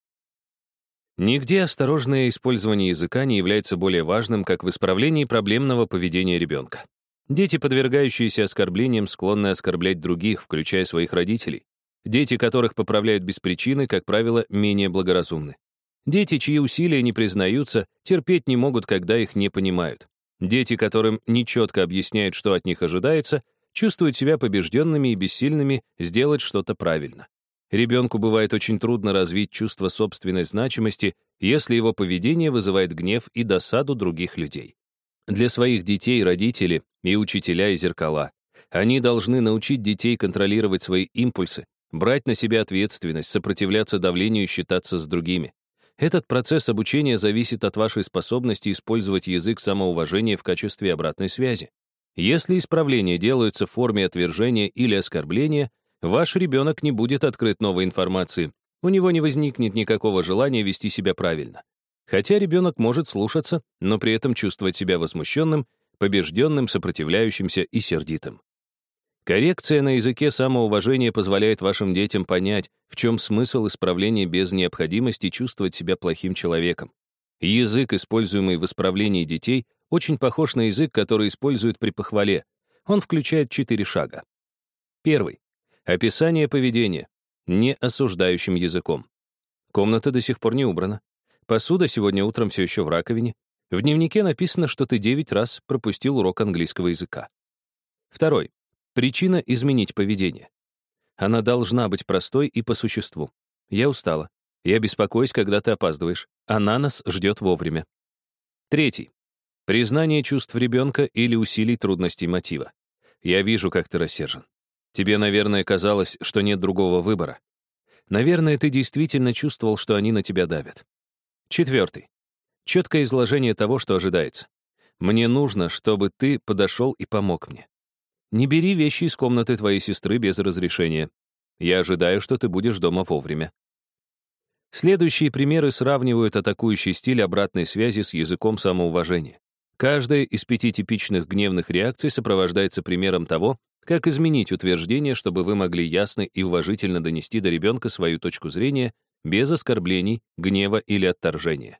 Нигде осторожное использование языка не является более важным, как в исправлении проблемного поведения ребенка. Дети, подвергающиеся оскорблениям, склонны оскорблять других, включая своих родителей. Дети, которых поправляют без причины, как правило, менее благоразумны. Дети, чьи усилия не признаются, терпеть не могут, когда их не понимают. Дети, которым нечетко объясняют, что от них ожидается, чувствуют себя побежденными и бессильными сделать что-то правильно. Ребенку бывает очень трудно развить чувство собственной значимости, если его поведение вызывает гнев и досаду других людей. Для своих детей родители и учителя и зеркала. Они должны научить детей контролировать свои импульсы, брать на себя ответственность, сопротивляться давлению и считаться с другими. Этот процесс обучения зависит от вашей способности использовать язык самоуважения в качестве обратной связи. Если исправления делаются в форме отвержения или оскорбления, ваш ребенок не будет открыт новой информации, у него не возникнет никакого желания вести себя правильно. Хотя ребенок может слушаться, но при этом чувствовать себя возмущенным, побежденным, сопротивляющимся и сердитым. Коррекция на языке самоуважения позволяет вашим детям понять, в чем смысл исправления без необходимости чувствовать себя плохим человеком. Язык, используемый в исправлении детей, очень похож на язык, который используют при похвале. Он включает 4 шага. Первый. Описание поведения. Не осуждающим языком. Комната до сих пор не убрана. Посуда сегодня утром все еще в раковине. В дневнике написано, что ты 9 раз пропустил урок английского языка. Второй. Причина изменить поведение. Она должна быть простой и по существу. Я устала. Я беспокоюсь, когда ты опаздываешь. Она нас ждет вовремя. Третий. Признание чувств ребенка или усилий трудностей мотива. Я вижу, как ты рассержен. Тебе, наверное, казалось, что нет другого выбора. Наверное, ты действительно чувствовал, что они на тебя давят. Четвертый. Четкое изложение того, что ожидается. Мне нужно, чтобы ты подошел и помог мне. Не бери вещи из комнаты твоей сестры без разрешения. Я ожидаю, что ты будешь дома вовремя. Следующие примеры сравнивают атакующий стиль обратной связи с языком самоуважения. Каждая из 5 типичных гневных реакций сопровождается примером того, как изменить утверждение, чтобы вы могли ясно и уважительно донести до ребенка свою точку зрения без оскорблений, гнева или отторжения.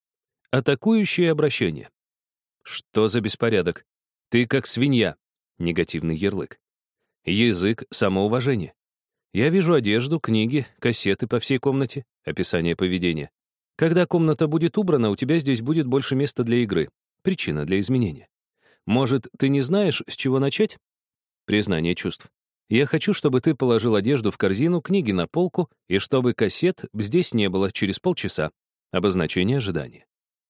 Атакующее обращение. Что за беспорядок? Ты как свинья. Негативный ярлык. Язык самоуважения. Я вижу одежду, книги, кассеты по всей комнате. Описание поведения. Когда комната будет убрана, у тебя здесь будет больше места для игры. Причина для изменения. Может, ты не знаешь, с чего начать? Признание чувств. Я хочу, чтобы ты положил одежду в корзину, книги на полку, и чтобы кассет здесь не было через полчаса. Обозначение ожидания.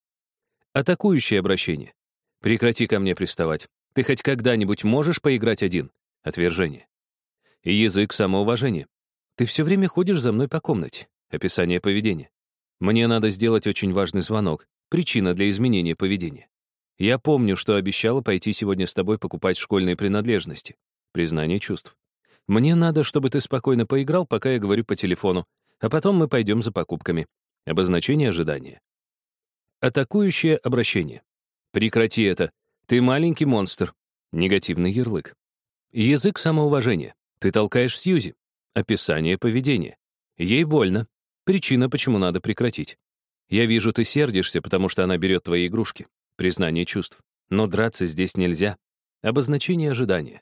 Атакующее обращение. Прекрати ко мне приставать. Ты хоть когда-нибудь можешь поиграть один? Отвержение. И язык самоуважения. Ты все время ходишь за мной по комнате. Описание поведения. Мне надо сделать очень важный звонок. Причина для изменения поведения. Я помню, что обещала пойти сегодня с тобой покупать школьные принадлежности. Признание чувств. Мне надо, чтобы ты спокойно поиграл, пока я говорю по телефону, а потом мы пойдем за покупками. Обозначение ожидания. Атакующее обращение. Прекрати это. Ты маленький монстр. Негативный ярлык. Язык самоуважения. Ты толкаешь Сьюзи. Описание поведения. Ей больно. Причина, почему надо прекратить. Я вижу, ты сердишься, потому что она берет твои игрушки. Признание чувств. Но драться здесь нельзя. Обозначение ожидания.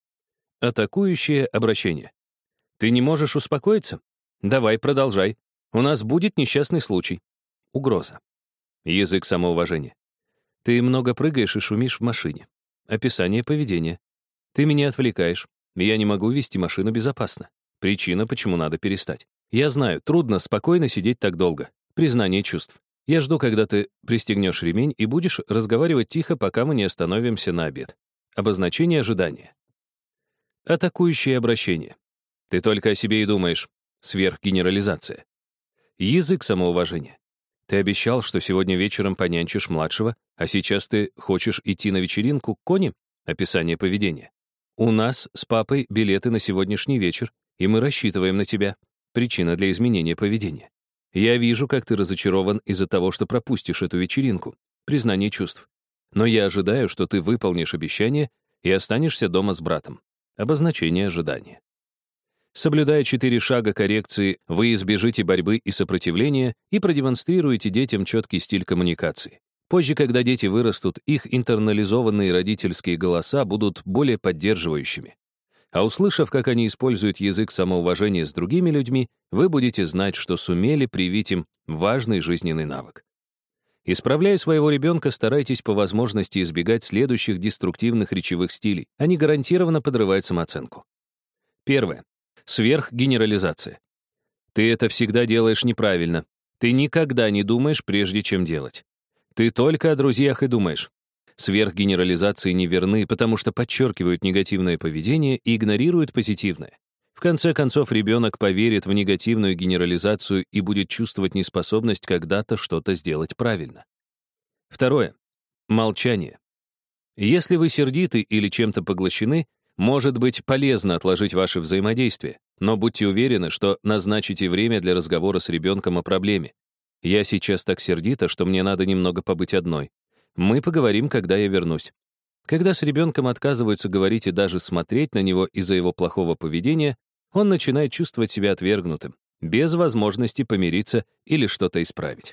Атакующее обращение. Ты не можешь успокоиться? Давай, продолжай. У нас будет несчастный случай. Угроза. Язык самоуважения. Ты много прыгаешь и шумишь в машине. Описание поведения. Ты меня отвлекаешь. Я не могу вести машину безопасно. Причина, почему надо перестать. Я знаю, трудно спокойно сидеть так долго. Признание чувств. Я жду, когда ты пристегнешь ремень и будешь разговаривать тихо, пока мы не остановимся на обед. Обозначение ожидания. Атакующее обращение. Ты только о себе и думаешь. Сверхгенерализация. Язык самоуважения. Ты обещал, что сегодня вечером понянчишь младшего, а сейчас ты хочешь идти на вечеринку к Коне? Описание поведения. У нас с папой билеты на сегодняшний вечер, и мы рассчитываем на тебя. Причина для изменения поведения. Я вижу, как ты разочарован из-за того, что пропустишь эту вечеринку. Признание чувств. Но я ожидаю, что ты выполнишь обещание и останешься дома с братом. Обозначение ожидания. Соблюдая 4 шага коррекции, вы избежите борьбы и сопротивления и продемонстрируете детям четкий стиль коммуникации. Позже, когда дети вырастут, их интернализованные родительские голоса будут более поддерживающими. А услышав, как они используют язык самоуважения с другими людьми, вы будете знать, что сумели привить им важный жизненный навык. Исправляя своего ребенка, старайтесь по возможности избегать следующих деструктивных речевых стилей. Они гарантированно подрывают самооценку. Первое. Сверхгенерализация. Ты это всегда делаешь неправильно. Ты никогда не думаешь, прежде чем делать. Ты только о друзьях и думаешь. Сверхгенерализации неверны, потому что подчеркивают негативное поведение и игнорируют позитивное. В конце концов, ребенок поверит в негативную генерализацию и будет чувствовать неспособность когда-то что-то сделать правильно. Второе. Молчание. Если вы сердиты или чем-то поглощены, может быть полезно отложить ваше взаимодействие, но будьте уверены, что назначите время для разговора с ребенком о проблеме. Я сейчас так сердита, что мне надо немного побыть одной. Мы поговорим, когда я вернусь. Когда с ребенком отказываются говорить и даже смотреть на него из-за его плохого поведения, он начинает чувствовать себя отвергнутым, без возможности помириться или что-то исправить.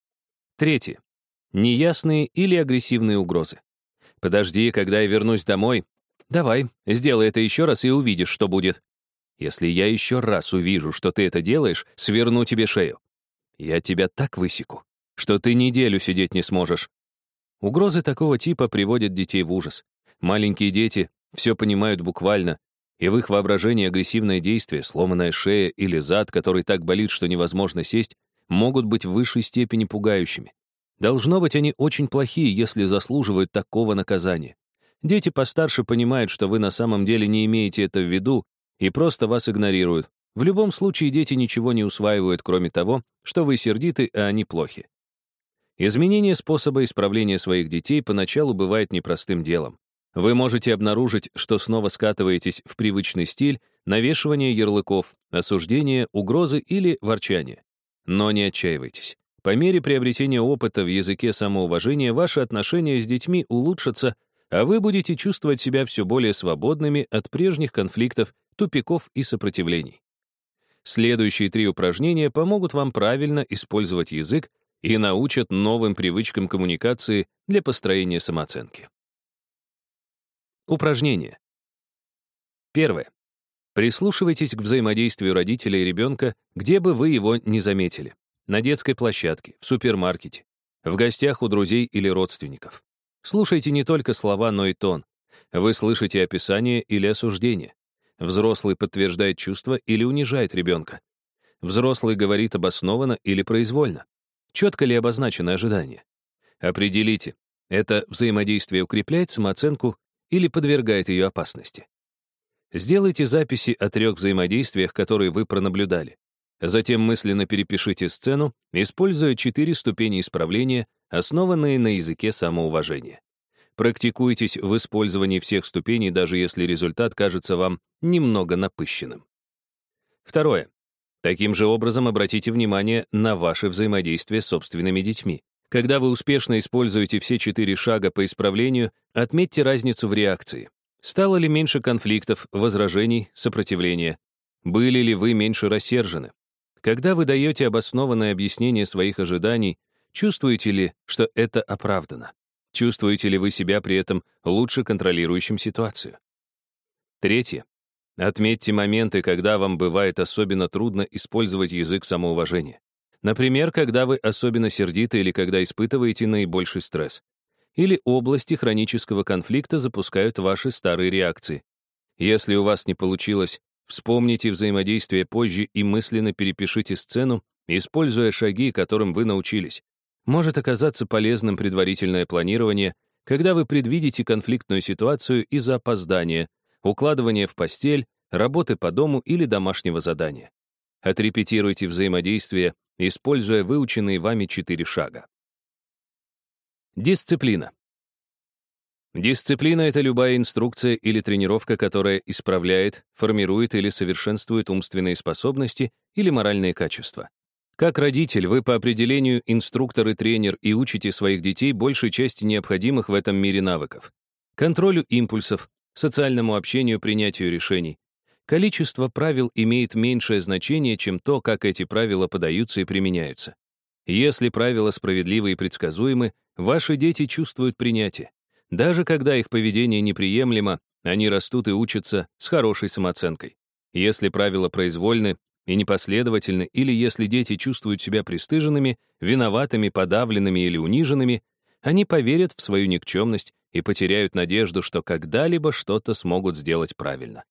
Третье. Неясные или агрессивные угрозы. Подожди, когда я вернусь домой. Давай, сделай это еще раз и увидишь, что будет. Если я еще раз увижу, что ты это делаешь, сверну тебе шею. Я тебя так высеку, что ты неделю сидеть не сможешь. Угрозы такого типа приводят детей в ужас. Маленькие дети все понимают буквально, и в их воображении агрессивное действие, сломанная шея или зад, который так болит, что невозможно сесть, могут быть в высшей степени пугающими. Должно быть, они очень плохие, если заслуживают такого наказания. Дети постарше понимают, что вы на самом деле не имеете это в виду и просто вас игнорируют. В любом случае дети ничего не усваивают, кроме того, что вы сердиты, а они плохи. Изменение способа исправления своих детей поначалу бывает непростым делом. Вы можете обнаружить, что снова скатываетесь в привычный стиль навешивания ярлыков, осуждения, угрозы или ворчания. Но не отчаивайтесь. По мере приобретения опыта в языке самоуважения ваши отношения с детьми улучшатся, а вы будете чувствовать себя все более свободными от прежних конфликтов, тупиков и сопротивлений. Следующие 3 упражнения помогут вам правильно использовать язык и научат новым привычкам коммуникации для построения самооценки. Упражнение. Первое. Прислушивайтесь к взаимодействию родителя и ребенка, где бы вы его ни заметили. На детской площадке, в супермаркете, в гостях у друзей или родственников. Слушайте не только слова, но и тон. Вы слышите описание или осуждение. Взрослый подтверждает чувства или унижает ребенка. Взрослый говорит обоснованно или произвольно. Четко ли обозначены ожидания? Определите, это взаимодействие укрепляет самооценку или подвергает ее опасности. Сделайте записи о 3 взаимодействиях, которые вы пронаблюдали. Затем мысленно перепишите сцену, используя 4 ступени исправления, основанные на языке самоуважения. Практикуйтесь в использовании всех ступеней, даже если результат кажется вам немного напыщенным. Второе. Таким же образом обратите внимание на ваше взаимодействие с собственными детьми. Когда вы успешно используете все 4 шага по исправлению, отметьте разницу в реакции. Стало ли меньше конфликтов, возражений, сопротивления? Были ли вы меньше рассержены? Когда вы даете обоснованное объяснение своих ожиданий, чувствуете ли, что это оправдано? Чувствуете ли вы себя при этом лучше контролирующим ситуацию? Третье. Отметьте моменты, когда вам бывает особенно трудно использовать язык самоуважения. Например, когда вы особенно сердиты или когда испытываете наибольший стресс. Или области хронического конфликта запускают ваши старые реакции. Если у вас не получилось, вспомните взаимодействие позже и мысленно перепишите сцену, используя шаги, которым вы научились. Может оказаться полезным предварительное планирование, когда вы предвидите конфликтную ситуацию из-за опоздания, укладывания в постель, работы по дому или домашнего задания. Отрепетируйте взаимодействие, используя выученные вами 4 шага. Дисциплина. Дисциплина — это любая инструкция или тренировка, которая исправляет, формирует или совершенствует умственные способности или моральные качества. Как родитель, вы по определению инструктор и тренер и учите своих детей большей части необходимых в этом мире навыков. Контролю импульсов, социальному общению, принятию решений. Количество правил имеет меньшее значение, чем то, как эти правила подаются и применяются. Если правила справедливы и предсказуемы, ваши дети чувствуют принятие. Даже когда их поведение неприемлемо, они растут и учатся с хорошей самооценкой. Если правила произвольны и непоследовательны, или если дети чувствуют себя пристыженными, виноватыми, подавленными или униженными, они поверят в свою никчемность и потеряют надежду, что когда-либо что-то смогут сделать правильно.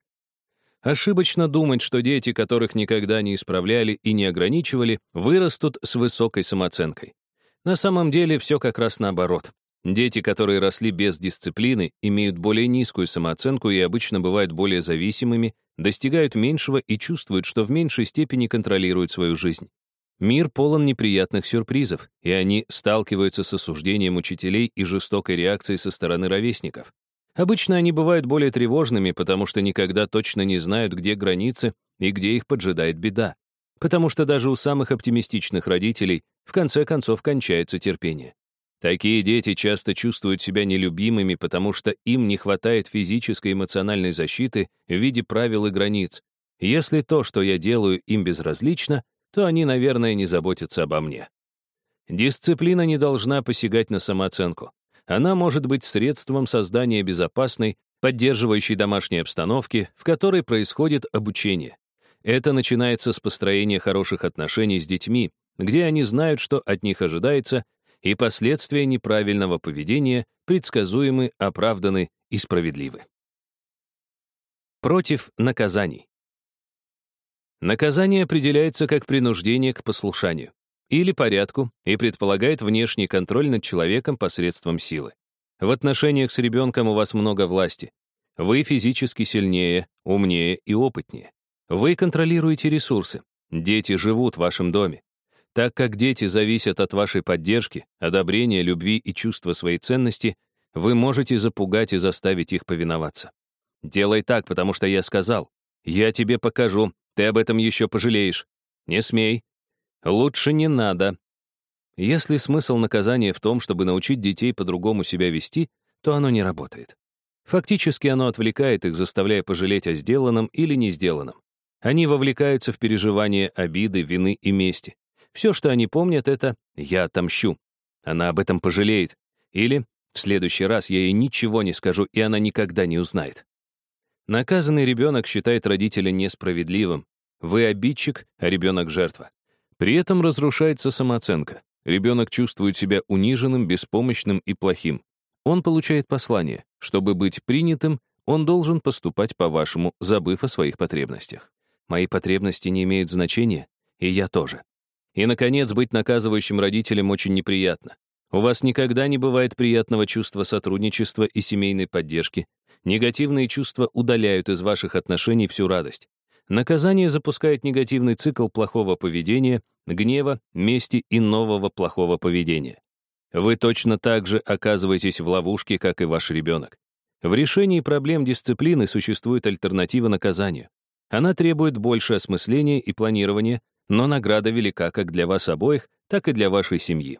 Ошибочно думать, что дети, которых никогда не исправляли и не ограничивали, вырастут с высокой самооценкой. На самом деле все как раз наоборот. Дети, которые росли без дисциплины, имеют более низкую самооценку и обычно бывают более зависимыми, достигают меньшего и чувствуют, что в меньшей степени контролируют свою жизнь. Мир полон неприятных сюрпризов, и они сталкиваются с осуждением учителей и жестокой реакцией со стороны ровесников. Обычно они бывают более тревожными, потому что никогда точно не знают, где границы и где их поджидает беда. Потому что даже у самых оптимистичных родителей в конце концов кончается терпение. Такие дети часто чувствуют себя нелюбимыми, потому что им не хватает физической и эмоциональной защиты в виде правил и границ. Если то, что я делаю, им безразлично, то они, наверное, не заботятся обо мне. Дисциплина не должна посягать на самооценку. Она может быть средством создания безопасной, поддерживающей домашней обстановки, в которой происходит обучение. Это начинается с построения хороших отношений с детьми, где они знают, что от них ожидается, и последствия неправильного поведения предсказуемы, оправданы и справедливы. Против наказаний. Наказание определяется как принуждение к послушанию или порядку и предполагает внешний контроль над человеком посредством силы. В отношениях с ребенком у вас много власти. Вы физически сильнее, умнее и опытнее. Вы контролируете ресурсы. Дети живут в вашем доме. Так как дети зависят от вашей поддержки, одобрения, любви и чувства своей ценности, вы можете запугать и заставить их повиноваться. Делай так, потому что я сказал. Я тебе покажу, ты об этом еще пожалеешь. Не смей. Лучше не надо. Если смысл наказания в том, чтобы научить детей по-другому себя вести, то оно не работает. Фактически оно отвлекает их, заставляя пожалеть о сделанном или не сделанном. Они вовлекаются в переживания обиды, вины и мести. Все, что они помнят, это «я отомщу». Она об этом пожалеет. Или «в следующий раз я ей ничего не скажу, и она никогда не узнает». Наказанный ребенок считает родителя несправедливым. Вы обидчик, а ребенок — жертва. При этом разрушается самооценка. Ребенок чувствует себя униженным, беспомощным и плохим. Он получает послание. Чтобы быть принятым, он должен поступать по-вашему, забыв о своих потребностях. Мои потребности не имеют значения, и я тоже. И, наконец, быть наказывающим родителем очень неприятно. У вас никогда не бывает приятного чувства сотрудничества и семейной поддержки. Негативные чувства удаляют из ваших отношений всю радость. Наказание запускает негативный цикл плохого поведения, гнева, мести и нового плохого поведения. Вы точно так же оказываетесь в ловушке, как и ваш ребенок. В решении проблем дисциплины существует альтернатива наказанию. Она требует больше осмысления и планирования, но награда велика как для вас обоих, так и для вашей семьи.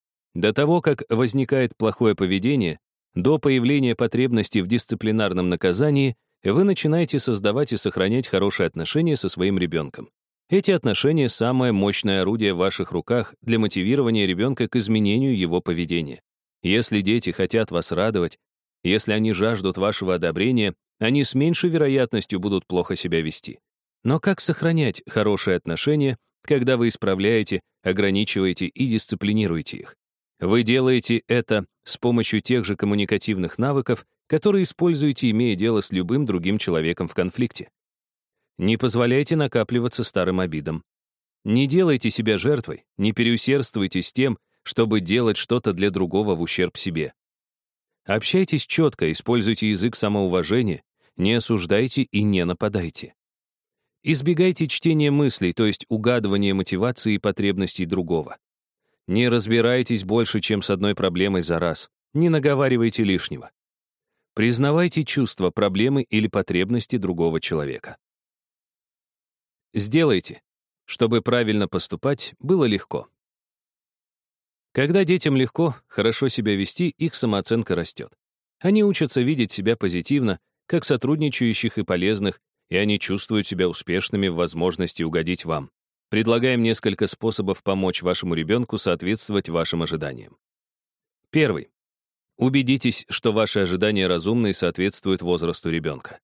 До того, как возникает плохое поведение, до появления потребности в дисциплинарном наказании, вы начинаете создавать и сохранять хорошие отношения со своим ребенком. Эти отношения — самое мощное орудие в ваших руках для мотивирования ребенка к изменению его поведения. Если дети хотят вас радовать, если они жаждут вашего одобрения, они с меньшей вероятностью будут плохо себя вести. Но как сохранять хорошие отношения, когда вы исправляете, ограничиваете и дисциплинируете их? Вы делаете это с помощью тех же коммуникативных навыков, которые используете, имея дело с любым другим человеком в конфликте. Не позволяйте накапливаться старым обидам. Не делайте себя жертвой, не переусердствуйте с тем, чтобы делать что-то для другого в ущерб себе. Общайтесь четко, используйте язык самоуважения, не осуждайте и не нападайте. Избегайте чтения мыслей, то есть угадывания мотивации и потребностей другого. Не разбирайтесь больше, чем с одной проблемой за раз. Не наговаривайте лишнего. Признавайте чувства, проблемы или потребности другого человека. Сделайте, чтобы правильно поступать было легко. Когда детям легко, хорошо себя вести, их самооценка растет. Они учатся видеть себя позитивно, как сотрудничающих и полезных, и они чувствуют себя успешными в возможности угодить вам. Предлагаем несколько способов помочь вашему ребенку соответствовать вашим ожиданиям. Первый. Убедитесь, что ваши ожидания разумны и соответствуют возрасту ребенка.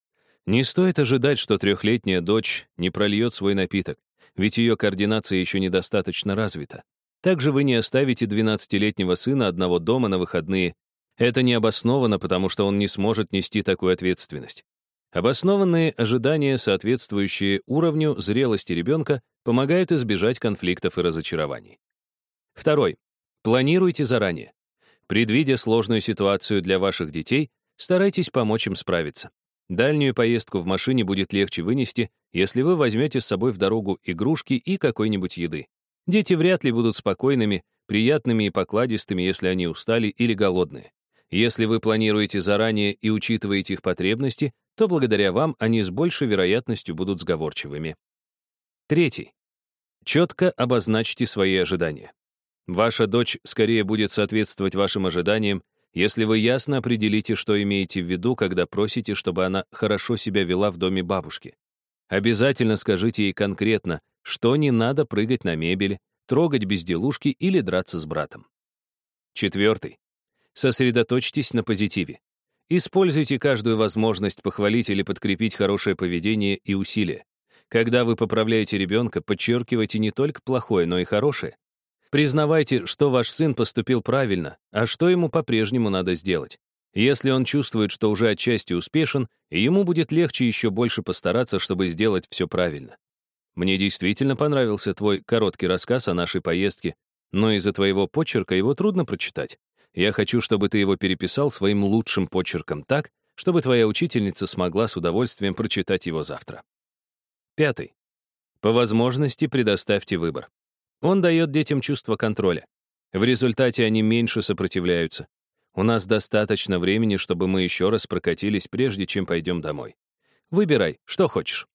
Не стоит ожидать, что 3-летняя дочь не прольет свой напиток, ведь ее координация еще недостаточно развита. Также вы не оставите 12-летнего сына одного дома на выходные. Это не обосновано, потому что он не сможет нести такую ответственность. Обоснованные ожидания, соответствующие уровню зрелости ребенка, помогают избежать конфликтов и разочарований. Второй. Планируйте заранее. Предвидя сложную ситуацию для ваших детей, старайтесь помочь им справиться. Дальнюю поездку в машине будет легче вынести, если вы возьмете с собой в дорогу игрушки и какой-нибудь еды. Дети вряд ли будут спокойными, приятными и покладистыми, если они устали или голодные. Если вы планируете заранее и учитываете их потребности, то благодаря вам они с большей вероятностью будут сговорчивыми. Третий. Четко обозначьте свои ожидания. Ваша дочь скорее будет соответствовать вашим ожиданиям, если вы ясно определите, что имеете в виду, когда просите, чтобы она хорошо себя вела в доме бабушки. Обязательно скажите ей конкретно, что не надо прыгать на мебели, трогать безделушки или драться с братом. Четвертый. Сосредоточьтесь на позитиве. Используйте каждую возможность похвалить или подкрепить хорошее поведение и усилия. Когда вы поправляете ребенка, подчеркивайте не только плохое, но и хорошее. Признавайте, что ваш сын поступил правильно, а что ему по-прежнему надо сделать. Если он чувствует, что уже отчасти успешен, ему будет легче еще больше постараться, чтобы сделать все правильно. Мне действительно понравился твой короткий рассказ о нашей поездке, но из-за твоего почерка его трудно прочитать. Я хочу, чтобы ты его переписал своим лучшим почерком так, чтобы твоя учительница смогла с удовольствием прочитать его завтра. Пятый. По возможности предоставьте выбор. Он дает детям чувство контроля. В результате они меньше сопротивляются. У нас достаточно времени, чтобы мы еще раз прокатились, прежде чем пойдем домой. Выбирай, что хочешь.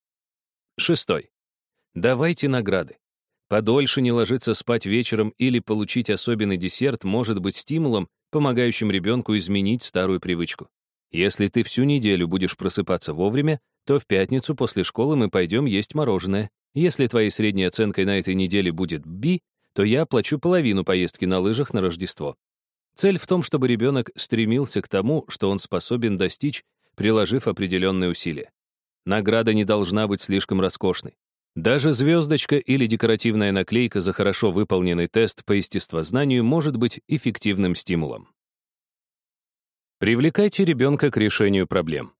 Шестой. Давайте награды. Подольше не ложиться спать вечером или получить особенный десерт может быть стимулом, помогающим ребенку изменить старую привычку. Если ты всю неделю будешь просыпаться вовремя, то в пятницу после школы мы пойдем есть мороженое. Если твоей средней оценкой на этой неделе будет B, то я оплачу половину поездки на лыжах на Рождество. Цель в том, чтобы ребенок стремился к тому, что он способен достичь, приложив определенные усилия. Награда не должна быть слишком роскошной. Даже звездочка или декоративная наклейка за хорошо выполненный тест по естествознанию может быть эффективным стимулом. Привлекайте ребенка к решению проблем.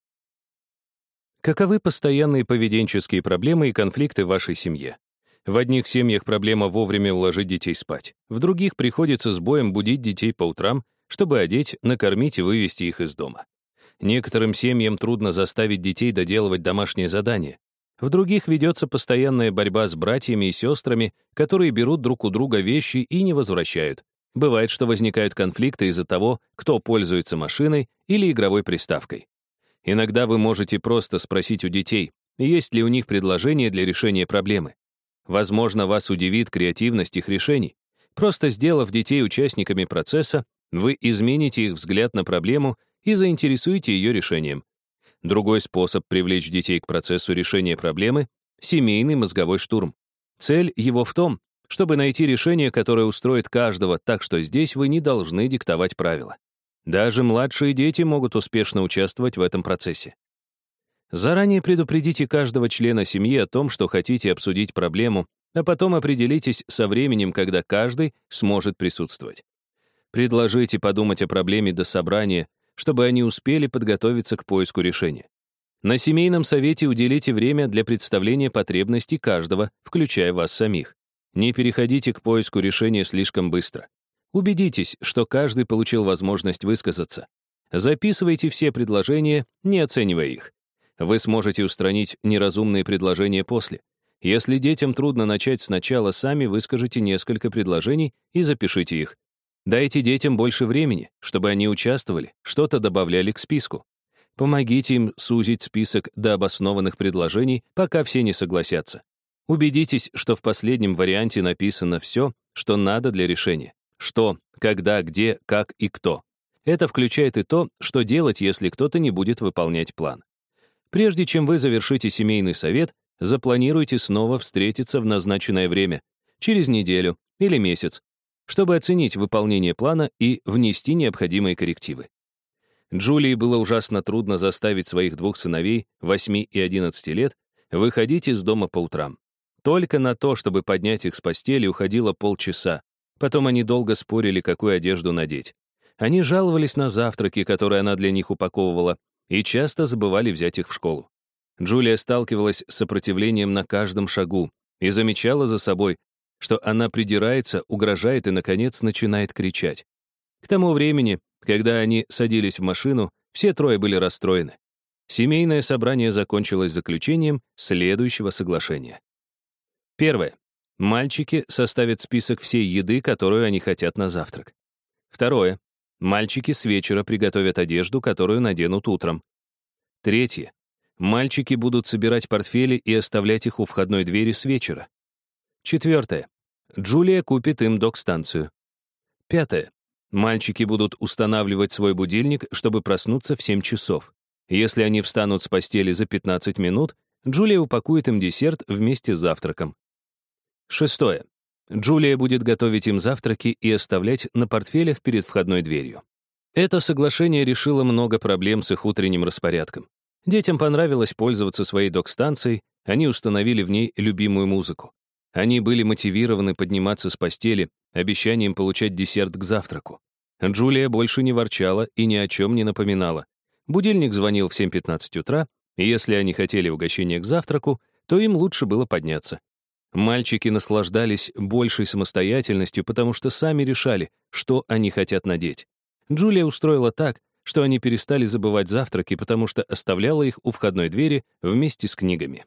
Каковы постоянные поведенческие проблемы и конфликты в вашей семье? В одних семьях проблема вовремя уложить детей спать. В других приходится с боем будить детей по утрам, чтобы одеть, накормить и вывести их из дома. Некоторым семьям трудно заставить детей доделывать домашние задания. В других ведется постоянная борьба с братьями и сестрами, которые берут друг у друга вещи и не возвращают. Бывает, что возникают конфликты из-за того, кто пользуется машиной или игровой приставкой. Иногда вы можете просто спросить у детей, есть ли у них предложение для решения проблемы. Возможно, вас удивит креативность их решений. Просто сделав детей участниками процесса, вы измените их взгляд на проблему и заинтересуете ее решением. Другой способ привлечь детей к процессу решения проблемы — семейный мозговой штурм. Цель его в том, чтобы найти решение, которое устроит каждого, так что здесь вы не должны диктовать правила. Даже младшие дети могут успешно участвовать в этом процессе. Заранее предупредите каждого члена семьи о том, что хотите обсудить проблему, а потом определитесь со временем, когда каждый сможет присутствовать. Предложите подумать о проблеме до собрания, чтобы они успели подготовиться к поиску решения. На семейном совете уделите время для представления потребностей каждого, включая вас самих. Не переходите к поиску решения слишком быстро. Убедитесь, что каждый получил возможность высказаться. Записывайте все предложения, не оценивая их. Вы сможете устранить неразумные предложения после. Если детям трудно начать сначала, сами выскажите несколько предложений и запишите их. Дайте детям больше времени, чтобы они участвовали, что-то добавляли к списку. Помогите им сузить список до обоснованных предложений, пока все не согласятся. Убедитесь, что в последнем варианте написано все, что надо для решения. Что, когда, где, как и кто. Это включает и то, что делать, если кто-то не будет выполнять план. Прежде чем вы завершите семейный совет, запланируйте снова встретиться в назначенное время, через неделю или месяц, чтобы оценить выполнение плана и внести необходимые коррективы. Джулии было ужасно трудно заставить своих двух сыновей, 8 и 11 лет, выходить из дома по утрам. Только на то, чтобы поднять их с постели, уходило полчаса. Потом они долго спорили, какую одежду надеть. Они жаловались на завтраки, которые она для них упаковывала, и часто забывали взять их в школу. Джулия сталкивалась с сопротивлением на каждом шагу и замечала за собой, что она придирается, угрожает и, наконец, начинает кричать. К тому времени, когда они садились в машину, все трое были расстроены. Семейное собрание закончилось заключением следующего соглашения. Первое. Мальчики составят список всей еды, которую они хотят на завтрак. Второе. Мальчики с вечера приготовят одежду, которую наденут утром. Третье. Мальчики будут собирать портфели и оставлять их у входной двери с вечера. Четвертое. Джулия купит им док-станцию. Пятое. Мальчики будут устанавливать свой будильник, чтобы проснуться в 7 часов. Если они встанут с постели за 15 минут, Джулия упакует им десерт вместе с завтраком. Шестое. Джулия будет готовить им завтраки и оставлять на портфелях перед входной дверью. Это соглашение решило много проблем с их утренним распорядком. Детям понравилось пользоваться своей док-станцией, они установили в ней любимую музыку. Они были мотивированы подниматься с постели обещанием получать десерт к завтраку. Джулия больше не ворчала и ни о чем не напоминала. Будильник звонил в 7:15 утра, и если они хотели угощения к завтраку, то им лучше было подняться. Мальчики наслаждались большей самостоятельностью, потому что сами решали, что они хотят надеть. Джулия устроила так, что они перестали забывать завтраки, потому что оставляла их у входной двери вместе с книгами.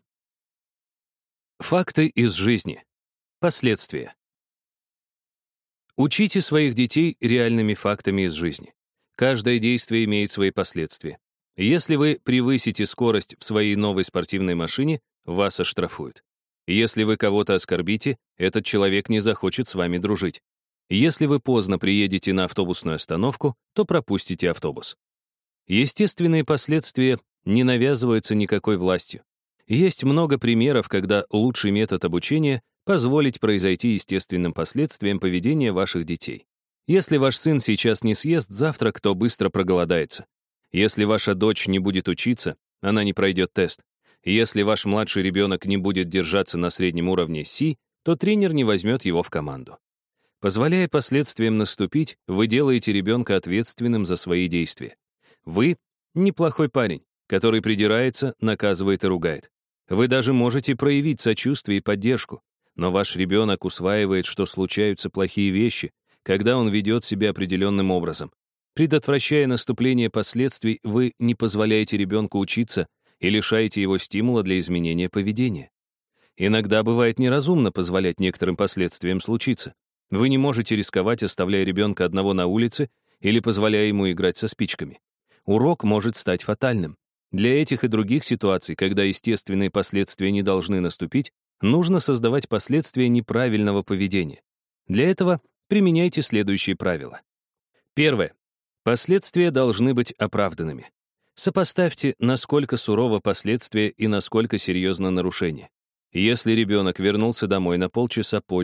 Факты из жизни. Последствия. Учите своих детей реальными фактами из жизни. Каждое действие имеет свои последствия. Если вы превысите скорость в своей новой спортивной машине, вас оштрафуют. Если вы кого-то оскорбите, этот человек не захочет с вами дружить. Если вы поздно приедете на автобусную остановку, то пропустите автобус. Естественные последствия не навязываются никакой властью. Есть много примеров, когда лучший метод обучения — позволить произойти естественным последствиям поведения ваших детей. Если ваш сын сейчас не съест завтрак, то быстро проголодается. Если ваша дочь не будет учиться, она не пройдет тест. Если ваш младший ребенок не будет держаться на среднем уровне Си, то тренер не возьмет его в команду. Позволяя последствиям наступить, вы делаете ребенка ответственным за свои действия. Вы — неплохой парень, который придирается, наказывает и ругает. Вы даже можете проявить сочувствие и поддержку, но ваш ребенок усваивает, что случаются плохие вещи, когда он ведет себя определенным образом. Предотвращая наступление последствий, вы не позволяете ребенку учиться и лишаете его стимула для изменения поведения. Иногда бывает неразумно позволять некоторым последствиям случиться. Вы не можете рисковать, оставляя ребенка одного на улице или позволяя ему играть со спичками. Урок может стать фатальным. Для этих и других ситуаций, когда естественные последствия не должны наступить, нужно создавать последствия неправильного поведения. Для этого применяйте следующие правила. Первое. Последствия должны быть оправданными. Сопоставьте, насколько сурово последствия и насколько серьезно нарушение. Если ребенок вернулся домой на полчаса позже,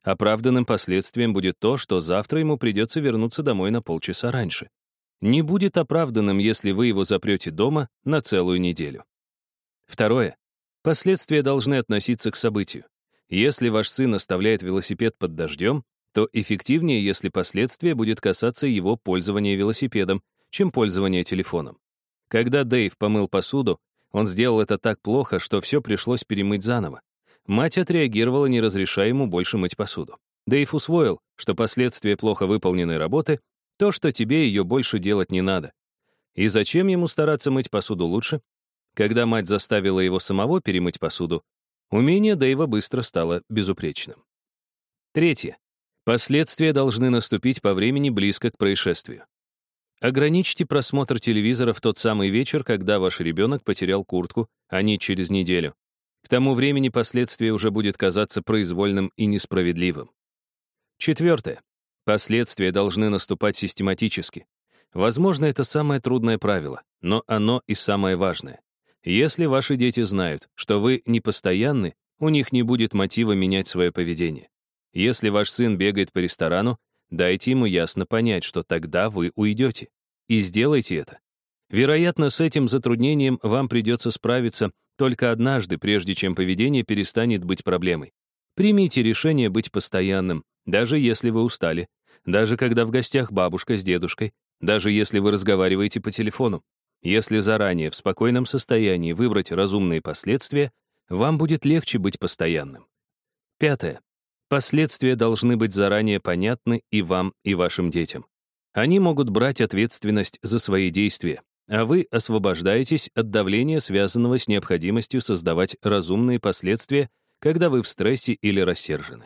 Оправданным последствием будет то, что завтра ему придется вернуться домой на полчаса раньше. Не будет оправданным, если вы его запрете дома на целую неделю. Второе. Последствия должны относиться к событию. Если ваш сын оставляет велосипед под дождем, то эффективнее, если последствие будет касаться его пользования велосипедом, чем пользования телефоном. Когда Дэйв помыл посуду, он сделал это так плохо, что все пришлось перемыть заново. Мать отреагировала, не разрешая ему больше мыть посуду. Дэйв усвоил, что последствия плохо выполненной работы — то, что тебе ее больше делать не надо. И зачем ему стараться мыть посуду лучше? Когда мать заставила его самого перемыть посуду, умение Дэйва быстро стало безупречным. Третье. Последствия должны наступить по времени близко к происшествию. Ограничьте просмотр телевизора в тот самый вечер, когда ваш ребенок потерял куртку, а не через неделю. К тому времени последствие уже будет казаться произвольным и несправедливым. Четвертое. Последствия должны наступать систематически. Возможно, это самое трудное правило, но оно и самое важное. Если ваши дети знают, что вы непостоянны, у них не будет мотива менять свое поведение. Если ваш сын бегает по ресторану, дайте ему ясно понять, что тогда вы уйдете. И сделайте это. Вероятно, с этим затруднением вам придется справиться только однажды, прежде чем поведение перестанет быть проблемой. Примите решение быть постоянным, даже если вы устали, даже когда в гостях бабушка с дедушкой, даже если вы разговариваете по телефону. Если заранее в спокойном состоянии выбрать разумные последствия, вам будет легче быть постоянным. Пятое. Последствия должны быть заранее понятны и вам, и вашим детям. Они могут брать ответственность за свои действия, а вы освобождаетесь от давления, связанного с необходимостью создавать разумные последствия, когда вы в стрессе или рассержены.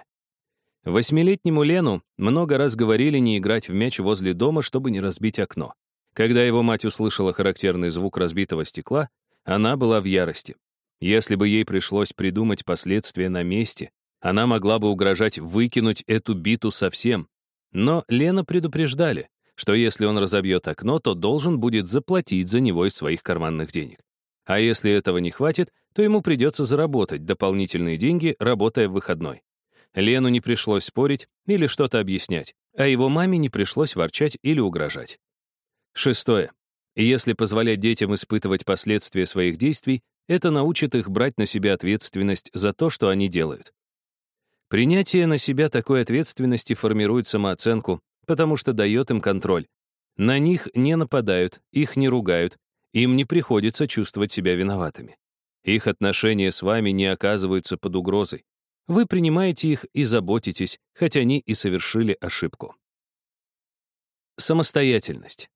8-летнему Лену много раз говорили не играть в мяч возле дома, чтобы не разбить окно. Когда его мать услышала характерный звук разбитого стекла, она была в ярости. Если бы ей пришлось придумать последствия на месте, она могла бы угрожать выкинуть эту биту совсем. Но Лена предупреждали, что если он разобьет окно, то должен будет заплатить за него из своих карманных денег. А если этого не хватит, то ему придется заработать дополнительные деньги, работая в выходной. Лену не пришлось спорить или что-то объяснять, а его маме не пришлось ворчать или угрожать. Шестое. Если позволять детям испытывать последствия своих действий, это научит их брать на себя ответственность за то, что они делают. Принятие на себя такой ответственности формирует самооценку, потому что дает им контроль. На них не нападают, их не ругают, им не приходится чувствовать себя виноватыми. Их отношения с вами не оказываются под угрозой. Вы принимаете их и заботитесь, хотя они и совершили ошибку. Самостоятельность.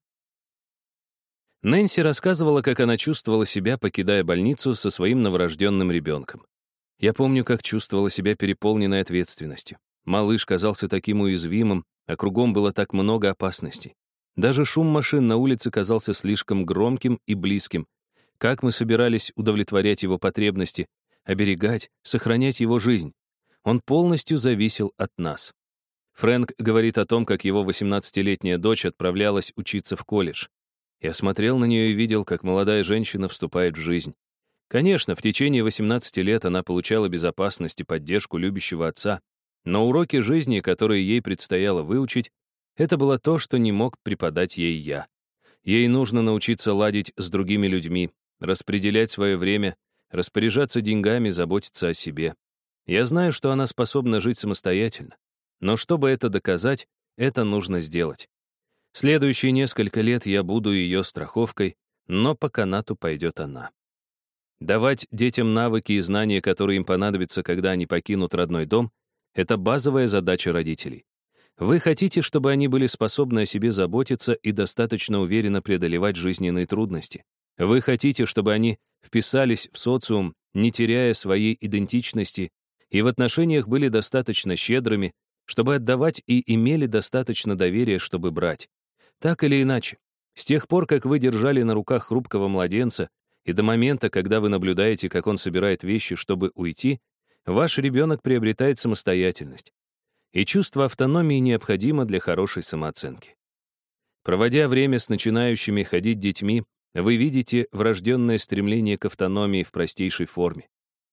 Нэнси рассказывала, как она чувствовала себя, покидая больницу со своим новорожденным ребенком. Я помню, как чувствовала себя переполненной ответственностью. Малыш казался таким уязвимым, а кругом было так много опасностей. Даже шум машин на улице казался слишком громким и близким. Как мы собирались удовлетворять его потребности, оберегать, сохранять его жизнь? Он полностью зависел от нас. Фрэнк говорит о том, как его 18-летняя дочь отправлялась учиться в колледж. Я смотрел на нее и видел, как молодая женщина вступает в жизнь. Конечно, в течение 18 лет она получала безопасность и поддержку любящего отца, но уроки жизни, которые ей предстояло выучить, это было то, что не мог преподать ей я. Ей нужно научиться ладить с другими людьми, распределять свое время, распоряжаться деньгами, заботиться о себе. Я знаю, что она способна жить самостоятельно, но чтобы это доказать, это нужно сделать. Следующие несколько лет я буду ее страховкой, но по канату пойдет она. Давать детям навыки и знания, которые им понадобятся, когда они покинут родной дом, это базовая задача родителей. Вы хотите, чтобы они были способны о себе заботиться и достаточно уверенно преодолевать жизненные трудности. Вы хотите, чтобы они вписались в социум, не теряя своей идентичности, и в отношениях были достаточно щедрыми, чтобы отдавать и имели достаточно доверия, чтобы брать. Так или иначе, с тех пор, как вы держали на руках хрупкого младенца, и до момента, когда вы наблюдаете, как он собирает вещи, чтобы уйти, ваш ребенок приобретает самостоятельность. И чувство автономии необходимо для хорошей самооценки. Проводя время с начинающими ходить детьми, вы видите врожденное стремление к автономии в простейшей форме.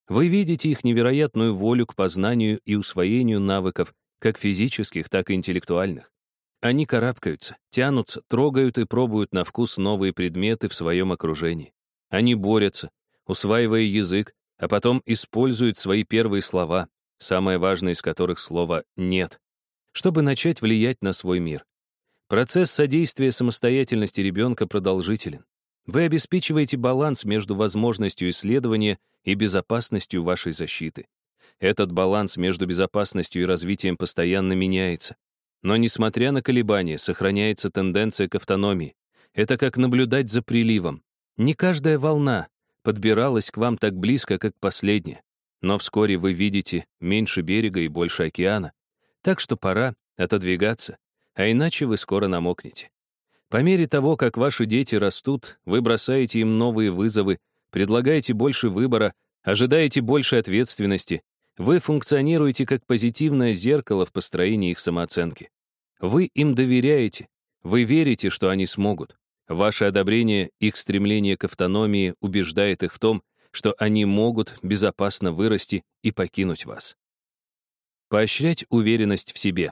Вы видите их невероятную волю к познанию и усвоению навыков, как физических, так и интеллектуальных. Они карабкаются, тянутся, трогают и пробуют на вкус новые предметы в своем окружении. Они борются, усваивая язык, а потом используют свои первые слова, самое важное из которых слово «нет», чтобы начать влиять на свой мир. Процесс содействия самостоятельности ребенка продолжителен. Вы обеспечиваете баланс между возможностью исследования и безопасностью вашей защиты. Этот баланс между безопасностью и развитием постоянно меняется. Но, несмотря на колебания, сохраняется тенденция к автономии. Это как наблюдать за приливом. Не каждая волна подбиралась к вам так близко, как последняя. Но вскоре вы видите меньше берега и больше океана. Так что пора отодвигаться, а иначе вы скоро намокнете. По мере того, как ваши дети растут, вы бросаете им новые вызовы, предлагаете больше выбора, ожидаете большей ответственности. Вы функционируете как позитивное зеркало в построении их самооценки. Вы им доверяете, вы верите, что они смогут. Ваше одобрение, их стремление к автономии убеждает их в том, что они могут безопасно вырасти и покинуть вас. Поощрять уверенность в себе.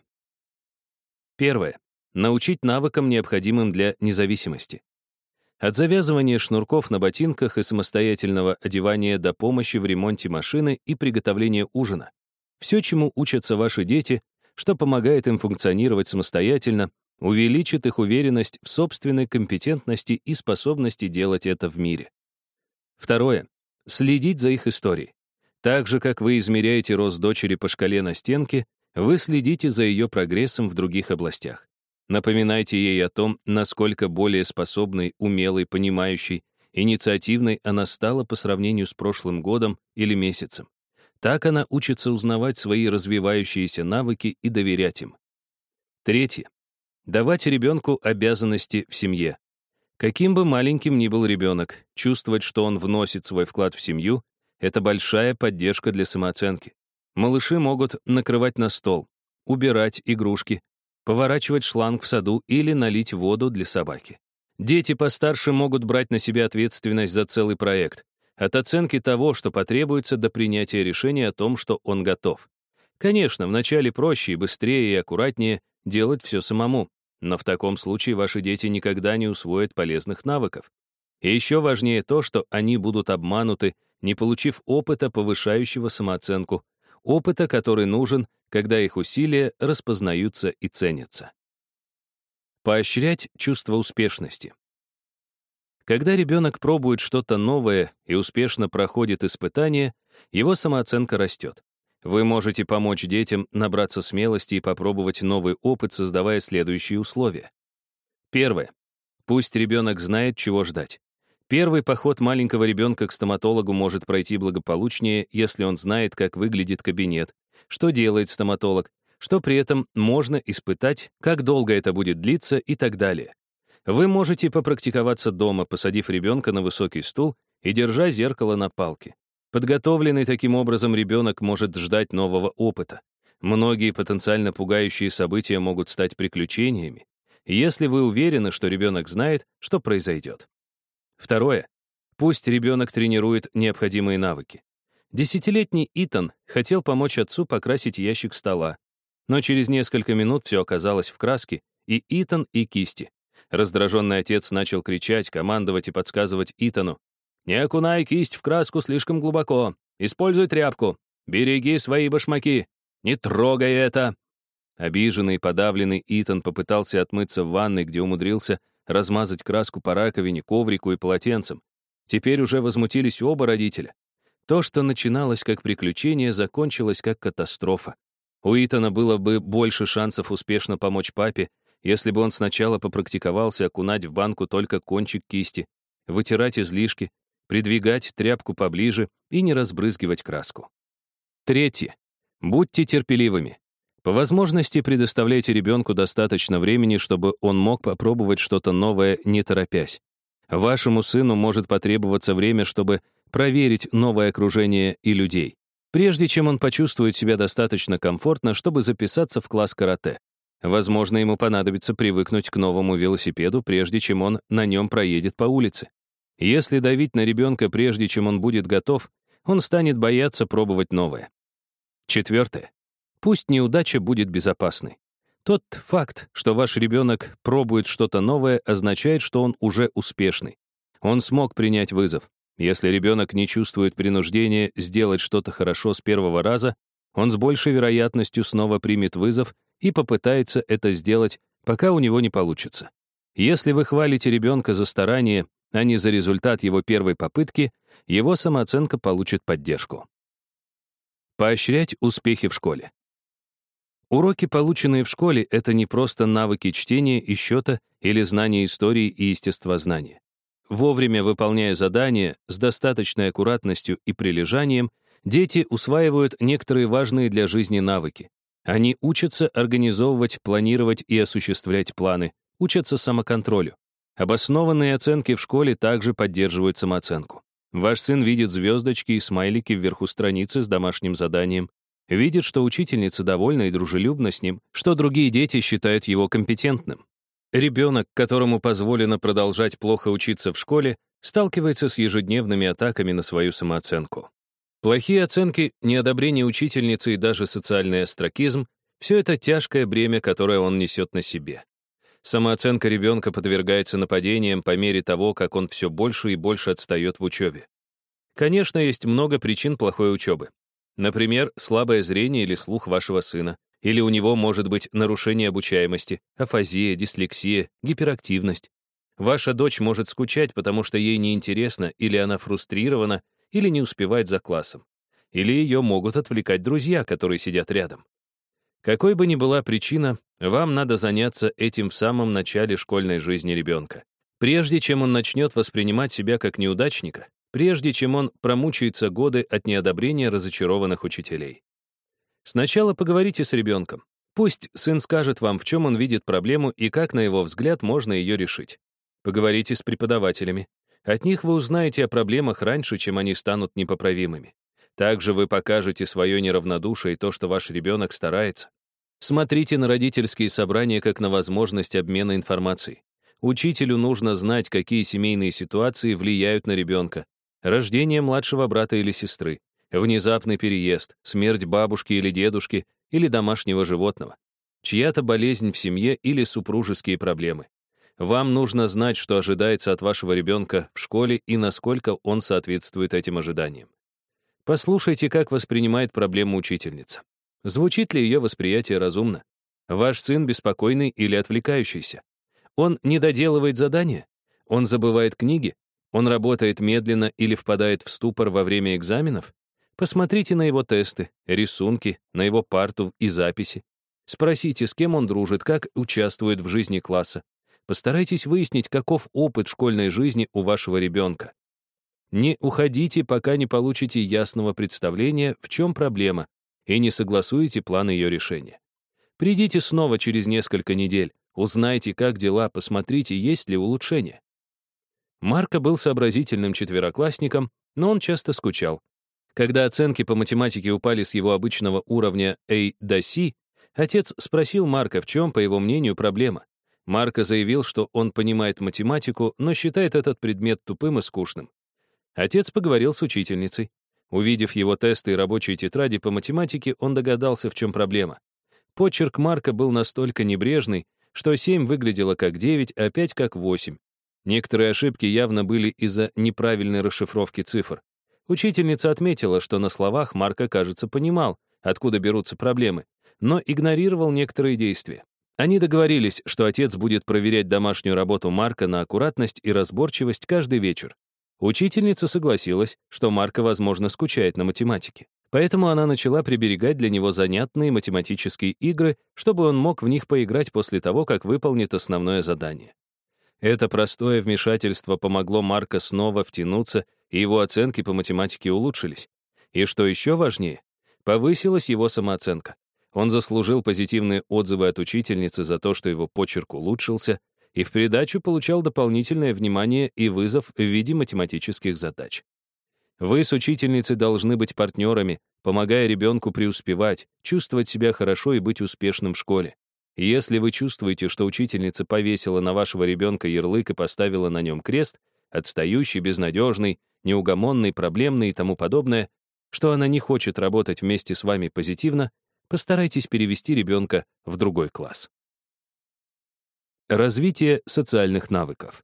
Первое. Научить навыкам, необходимым для независимости. От завязывания шнурков на ботинках и самостоятельного одевания до помощи в ремонте машины и приготовления ужина. Все, чему учатся ваши дети, что помогает им функционировать самостоятельно, увеличит их уверенность в собственной компетентности и способности делать это в мире. Второе. Следить за их историей. Так же, как вы измеряете рост дочери по шкале на стенке, вы следите за ее прогрессом в других областях. Напоминайте ей о том, насколько более способной, умелой, понимающей, инициативной она стала по сравнению с прошлым годом или месяцем. Так она учится узнавать свои развивающиеся навыки и доверять им. Третье. Давать ребенку обязанности в семье. Каким бы маленьким ни был ребенок, чувствовать, что он вносит свой вклад в семью, это большая поддержка для самооценки. Малыши могут накрывать на стол, убирать игрушки, поворачивать шланг в саду или налить воду для собаки. Дети постарше могут брать на себя ответственность за целый проект, от оценки того, что потребуется, до принятия решения о том, что он готов. Конечно, вначале проще и быстрее и аккуратнее делать все самому, но в таком случае ваши дети никогда не усвоят полезных навыков. И еще важнее то, что они будут обмануты, не получив опыта, повышающего самооценку, опыта, который нужен, когда их усилия распознаются и ценятся. Поощрять чувство успешности. Когда ребенок пробует что-то новое и успешно проходит испытания, его самооценка растет. Вы можете помочь детям набраться смелости и попробовать новый опыт, создавая следующие условия. Первое. Пусть ребенок знает, чего ждать. Первый поход маленького ребенка к стоматологу может пройти благополучнее, если он знает, как выглядит кабинет, что делает стоматолог, что при этом можно испытать, как долго это будет длиться и так далее. Вы можете попрактиковаться дома, посадив ребенка на высокий стул и держа зеркало на палке. Подготовленный таким образом ребенок может ждать нового опыта. Многие потенциально пугающие события могут стать приключениями, если вы уверены, что ребенок знает, что произойдет. Второе. Пусть ребенок тренирует необходимые навыки. 10-летний Итан хотел помочь отцу покрасить ящик стола, но через несколько минут все оказалось в краске, и Итан, и кисти. Раздраженный отец начал кричать, командовать и подсказывать Итану: «Не окунай кисть в краску слишком глубоко. Используй тряпку. Береги свои башмаки. Не трогай это». Обиженный и подавленный Итан попытался отмыться в ванной, где умудрился размазать краску по раковине, коврику и полотенцам. Теперь уже возмутились оба родителя. То, что начиналось как приключение, закончилось как катастрофа. У Итана было бы больше шансов успешно помочь папе, если бы он сначала попрактиковался окунать в банку только кончик кисти, вытирать излишки, придвигать тряпку поближе и не разбрызгивать краску. Третье. Будьте терпеливыми. По возможности предоставляйте ребенку достаточно времени, чтобы он мог попробовать что-то новое, не торопясь. Вашему сыну может потребоваться время, чтобы проверить новое окружение и людей, прежде чем он почувствует себя достаточно комфортно, чтобы записаться в класс карате. Возможно, ему понадобится привыкнуть к новому велосипеду, прежде чем он на нем проедет по улице. Если давить на ребенка, прежде чем он будет готов, Он станет бояться пробовать новое. Четвертое. Пусть неудача будет безопасной. Тот факт, что ваш ребенок пробует что-то новое, означает, что он уже успешный. Он смог принять вызов. Если ребенок не чувствует принуждения сделать что-то хорошо с первого раза, он с большей вероятностью снова примет вызов и попытается это сделать, пока у него не получится. Если вы хвалите ребенка за старание, а не за результат его первой попытки, его самооценка получит поддержку. Поощрять успехи в школе. Уроки, полученные в школе, это не просто навыки чтения и счета или знания истории и естествознания. Вовремя выполняя задания с достаточной аккуратностью и прилежанием, дети усваивают некоторые важные для жизни навыки. Они учатся организовывать, планировать и осуществлять планы, учатся самоконтролю. Обоснованные оценки в школе также поддерживают самооценку. Ваш сын видит звездочки и смайлики вверху страницы с домашним заданием, видит, что учительница довольна и дружелюбна с ним, что другие дети считают его компетентным. Ребенок, которому позволено продолжать плохо учиться в школе, сталкивается с ежедневными атаками на свою самооценку. Плохие оценки, неодобрение учительницы и даже социальный остракизм — все это тяжкое бремя, которое он несет на себе. Самооценка ребенка подвергается нападениям по мере того, как он все больше и больше отстает в учебе. Конечно, есть много причин плохой учебы. Например, слабое зрение или слух вашего сына, или у него может быть нарушение обучаемости, афазия, дислексия, гиперактивность. Ваша дочь может скучать, потому что ей неинтересно, или она фрустрирована, или не успевает за классом. Или ее могут отвлекать друзья, которые сидят рядом. Какой бы ни была причина, вам надо заняться этим в самом начале школьной жизни ребенка. Прежде чем он начнет воспринимать себя как неудачника, прежде чем он промучается годы от неодобрения разочарованных учителей. Сначала поговорите с ребенком. Пусть сын скажет вам, в чем он видит проблему и как, на его взгляд, можно ее решить. Поговорите с преподавателями. От них вы узнаете о проблемах раньше, чем они станут непоправимыми. Также вы покажете свое неравнодушие и то, что ваш ребенок старается. Смотрите на родительские собрания как на возможность обмена информацией. Учителю нужно знать, какие семейные ситуации влияют на ребенка. Рождение младшего брата или сестры, внезапный переезд, смерть бабушки или дедушки или домашнего животного, чья-то болезнь в семье или супружеские проблемы. Вам нужно знать, что ожидается от вашего ребенка в школе и насколько он соответствует этим ожиданиям. Послушайте, как воспринимает проблему учительница. Звучит ли ее восприятие разумно? Ваш сын беспокойный или отвлекающийся? Он не доделывает задания? Он забывает книги? Он работает медленно или впадает в ступор во время экзаменов? Посмотрите на его тесты, рисунки, на его парту и записи. Спросите, с кем он дружит, как участвует в жизни класса. Постарайтесь выяснить, каков опыт школьной жизни у вашего ребенка. Не уходите, пока не получите ясного представления, в чем проблема, и не согласуете план ее решения. Придите снова через несколько недель, узнайте, как дела, посмотрите, есть ли улучшения. Марко был сообразительным четвероклассником, но он часто скучал. Когда оценки по математике упали с его обычного уровня A до C, отец спросил Марка, в чем, по его мнению, проблема. Марко заявил, что он понимает математику, но считает этот предмет тупым и скучным. Отец поговорил с учительницей. Увидев его тесты и рабочие тетради по математике, он догадался, в чем проблема. Почерк Марка был настолько небрежный, что 7 выглядело как 9, а 5 как 8. Некоторые ошибки явно были из-за неправильной расшифровки цифр. Учительница отметила, что на словах Марко, кажется, понимал, откуда берутся проблемы, но игнорировал некоторые действия. Они договорились, что отец будет проверять домашнюю работу Марка на аккуратность и разборчивость каждый вечер. Учительница согласилась, что Марко, возможно, скучает на математике. Поэтому она начала приберегать для него занятные математические игры, чтобы он мог в них поиграть после того, как выполнит основное задание. Это простое вмешательство помогло Марко снова втянуться, и его оценки по математике улучшились. И что еще важнее, повысилась его самооценка. Он заслужил позитивные отзывы от учительницы за то, что его почерк улучшился, и в придачу получал дополнительное внимание и вызов в виде математических задач. Вы с учительницей должны быть партнерами, помогая ребенку преуспевать, чувствовать себя хорошо и быть успешным в школе. И если вы чувствуете, что учительница повесила на вашего ребенка ярлык и поставила на нем крест, отстающий, безнадежный, неугомонный, проблемный и тому подобное, что она не хочет работать вместе с вами позитивно, постарайтесь перевести ребенка в другой класс. Развитие социальных навыков.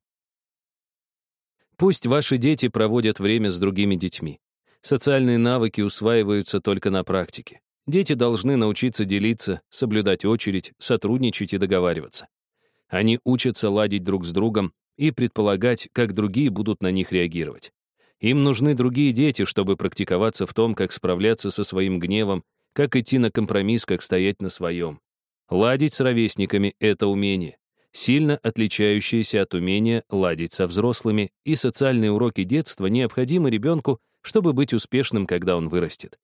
Пусть ваши дети проводят время с другими детьми. Социальные навыки усваиваются только на практике. Дети должны научиться делиться, соблюдать очередь, сотрудничать и договариваться. Они учатся ладить друг с другом и предполагать, как другие будут на них реагировать. Им нужны другие дети, чтобы практиковаться в том, как справляться со своим гневом, как идти на компромисс, как стоять на своем. Ладить с ровесниками — это умение, сильно отличающееся от умения ладить со взрослыми, и социальные уроки детства необходимы ребенку, чтобы быть успешным, когда он вырастет.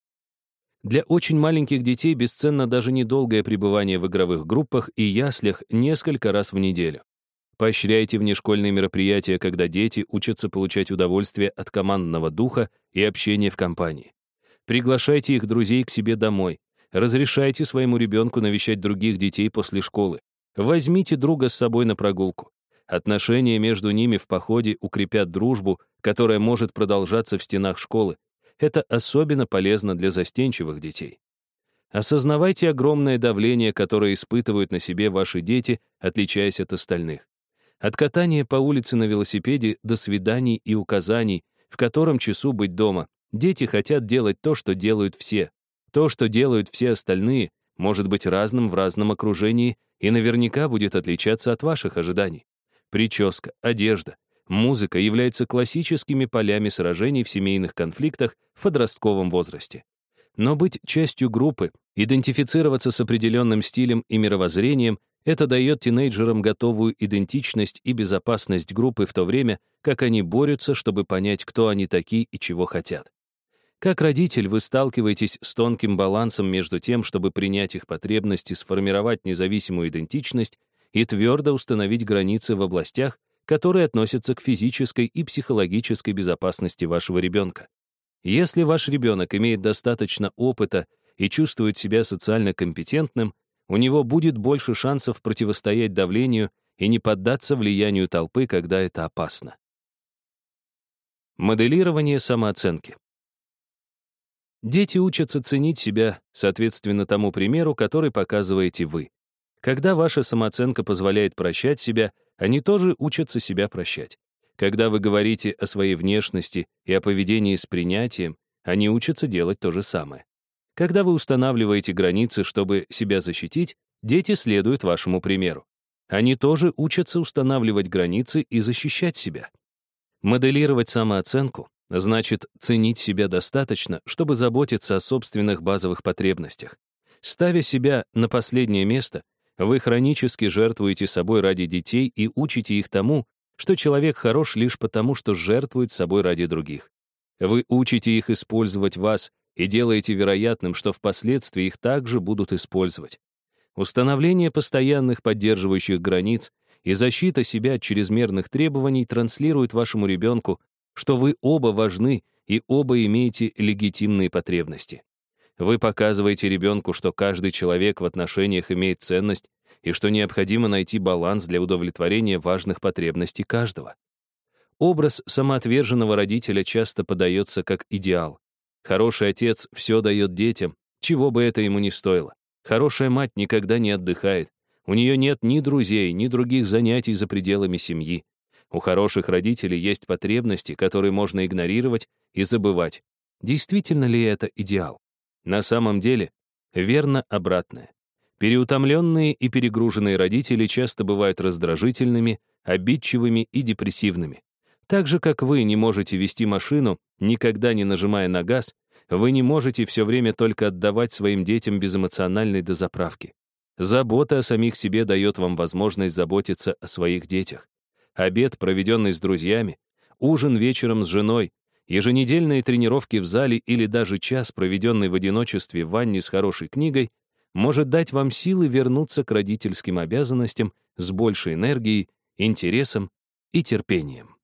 Для очень маленьких детей бесценно даже недолгое пребывание в игровых группах и яслях несколько раз в неделю. Поощряйте внешкольные мероприятия, когда дети учатся получать удовольствие от командного духа и общения в компании. Приглашайте их друзей к себе домой. Разрешайте своему ребенку навещать других детей после школы. Возьмите друга с собой на прогулку. Отношения между ними в походе укрепят дружбу, которая может продолжаться в стенах школы. Это особенно полезно для застенчивых детей. Осознавайте огромное давление, которое испытывают на себе ваши дети, отличаясь от остальных. От катания по улице на велосипеде до свиданий и указаний, в котором часу быть дома, дети хотят делать то, что делают все. То, что делают все остальные, может быть разным в разном окружении и наверняка будет отличаться от ваших ожиданий. Прическа, одежда, музыка являются классическими полями сражений в семейных конфликтах в подростковом возрасте. Но быть частью группы, идентифицироваться с определенным стилем и мировоззрением — это дает тинейджерам готовую идентичность и безопасность группы в то время, как они борются, чтобы понять, кто они такие и чего хотят. Как родитель вы сталкиваетесь с тонким балансом между тем, чтобы принять их потребности, сформировать независимую идентичность и твердо установить границы в областях, которые относятся к физической и психологической безопасности вашего ребенка. Если ваш ребенок имеет достаточно опыта и чувствует себя социально компетентным, у него будет больше шансов противостоять давлению и не поддаться влиянию толпы, когда это опасно. Моделирование самооценки. Дети учатся ценить себя, соответственно тому примеру, который показываете вы. Когда ваша самооценка позволяет прощать себя, они тоже учатся себя прощать. Когда вы говорите о своей внешности и о поведении с принятием, они учатся делать то же самое. Когда вы устанавливаете границы, чтобы себя защитить, дети следуют вашему примеру. Они тоже учатся устанавливать границы и защищать себя. Моделировать самооценку значит ценить себя достаточно, чтобы заботиться о собственных базовых потребностях. Ставя себя на последнее место, вы хронически жертвуете собой ради детей и учите их тому, что человек хорош лишь потому, что жертвует собой ради других. Вы учите их использовать вас и делаете вероятным, что впоследствии их также будут использовать. Установление постоянных поддерживающих границ и защита себя от чрезмерных требований транслирует вашему ребенку, что вы оба важны и оба имеете легитимные потребности. Вы показываете ребенку, что каждый человек в отношениях имеет ценность и что необходимо найти баланс для удовлетворения важных потребностей каждого. Образ самоотверженного родителя часто подается как идеал. Хороший отец все дает детям, чего бы это ему ни стоило. Хорошая мать никогда не отдыхает. У нее нет ни друзей, ни других занятий за пределами семьи. У хороших родителей есть потребности, которые можно игнорировать и забывать. Действительно ли это идеал? На самом деле, верно обратное. Переутомленные и перегруженные родители часто бывают раздражительными, обидчивыми и депрессивными. Так же, как вы не можете вести машину, никогда не нажимая на газ, вы не можете все время только отдавать своим детям безэмоциональной дозаправки. Забота о самих себе дает вам возможность заботиться о своих детях. Обед, проведенный с друзьями, ужин вечером с женой, еженедельные тренировки в зале или даже час, проведенный в одиночестве в ванне с хорошей книгой, может дать вам силы вернуться к родительским обязанностям с большей энергией, интересом и терпением.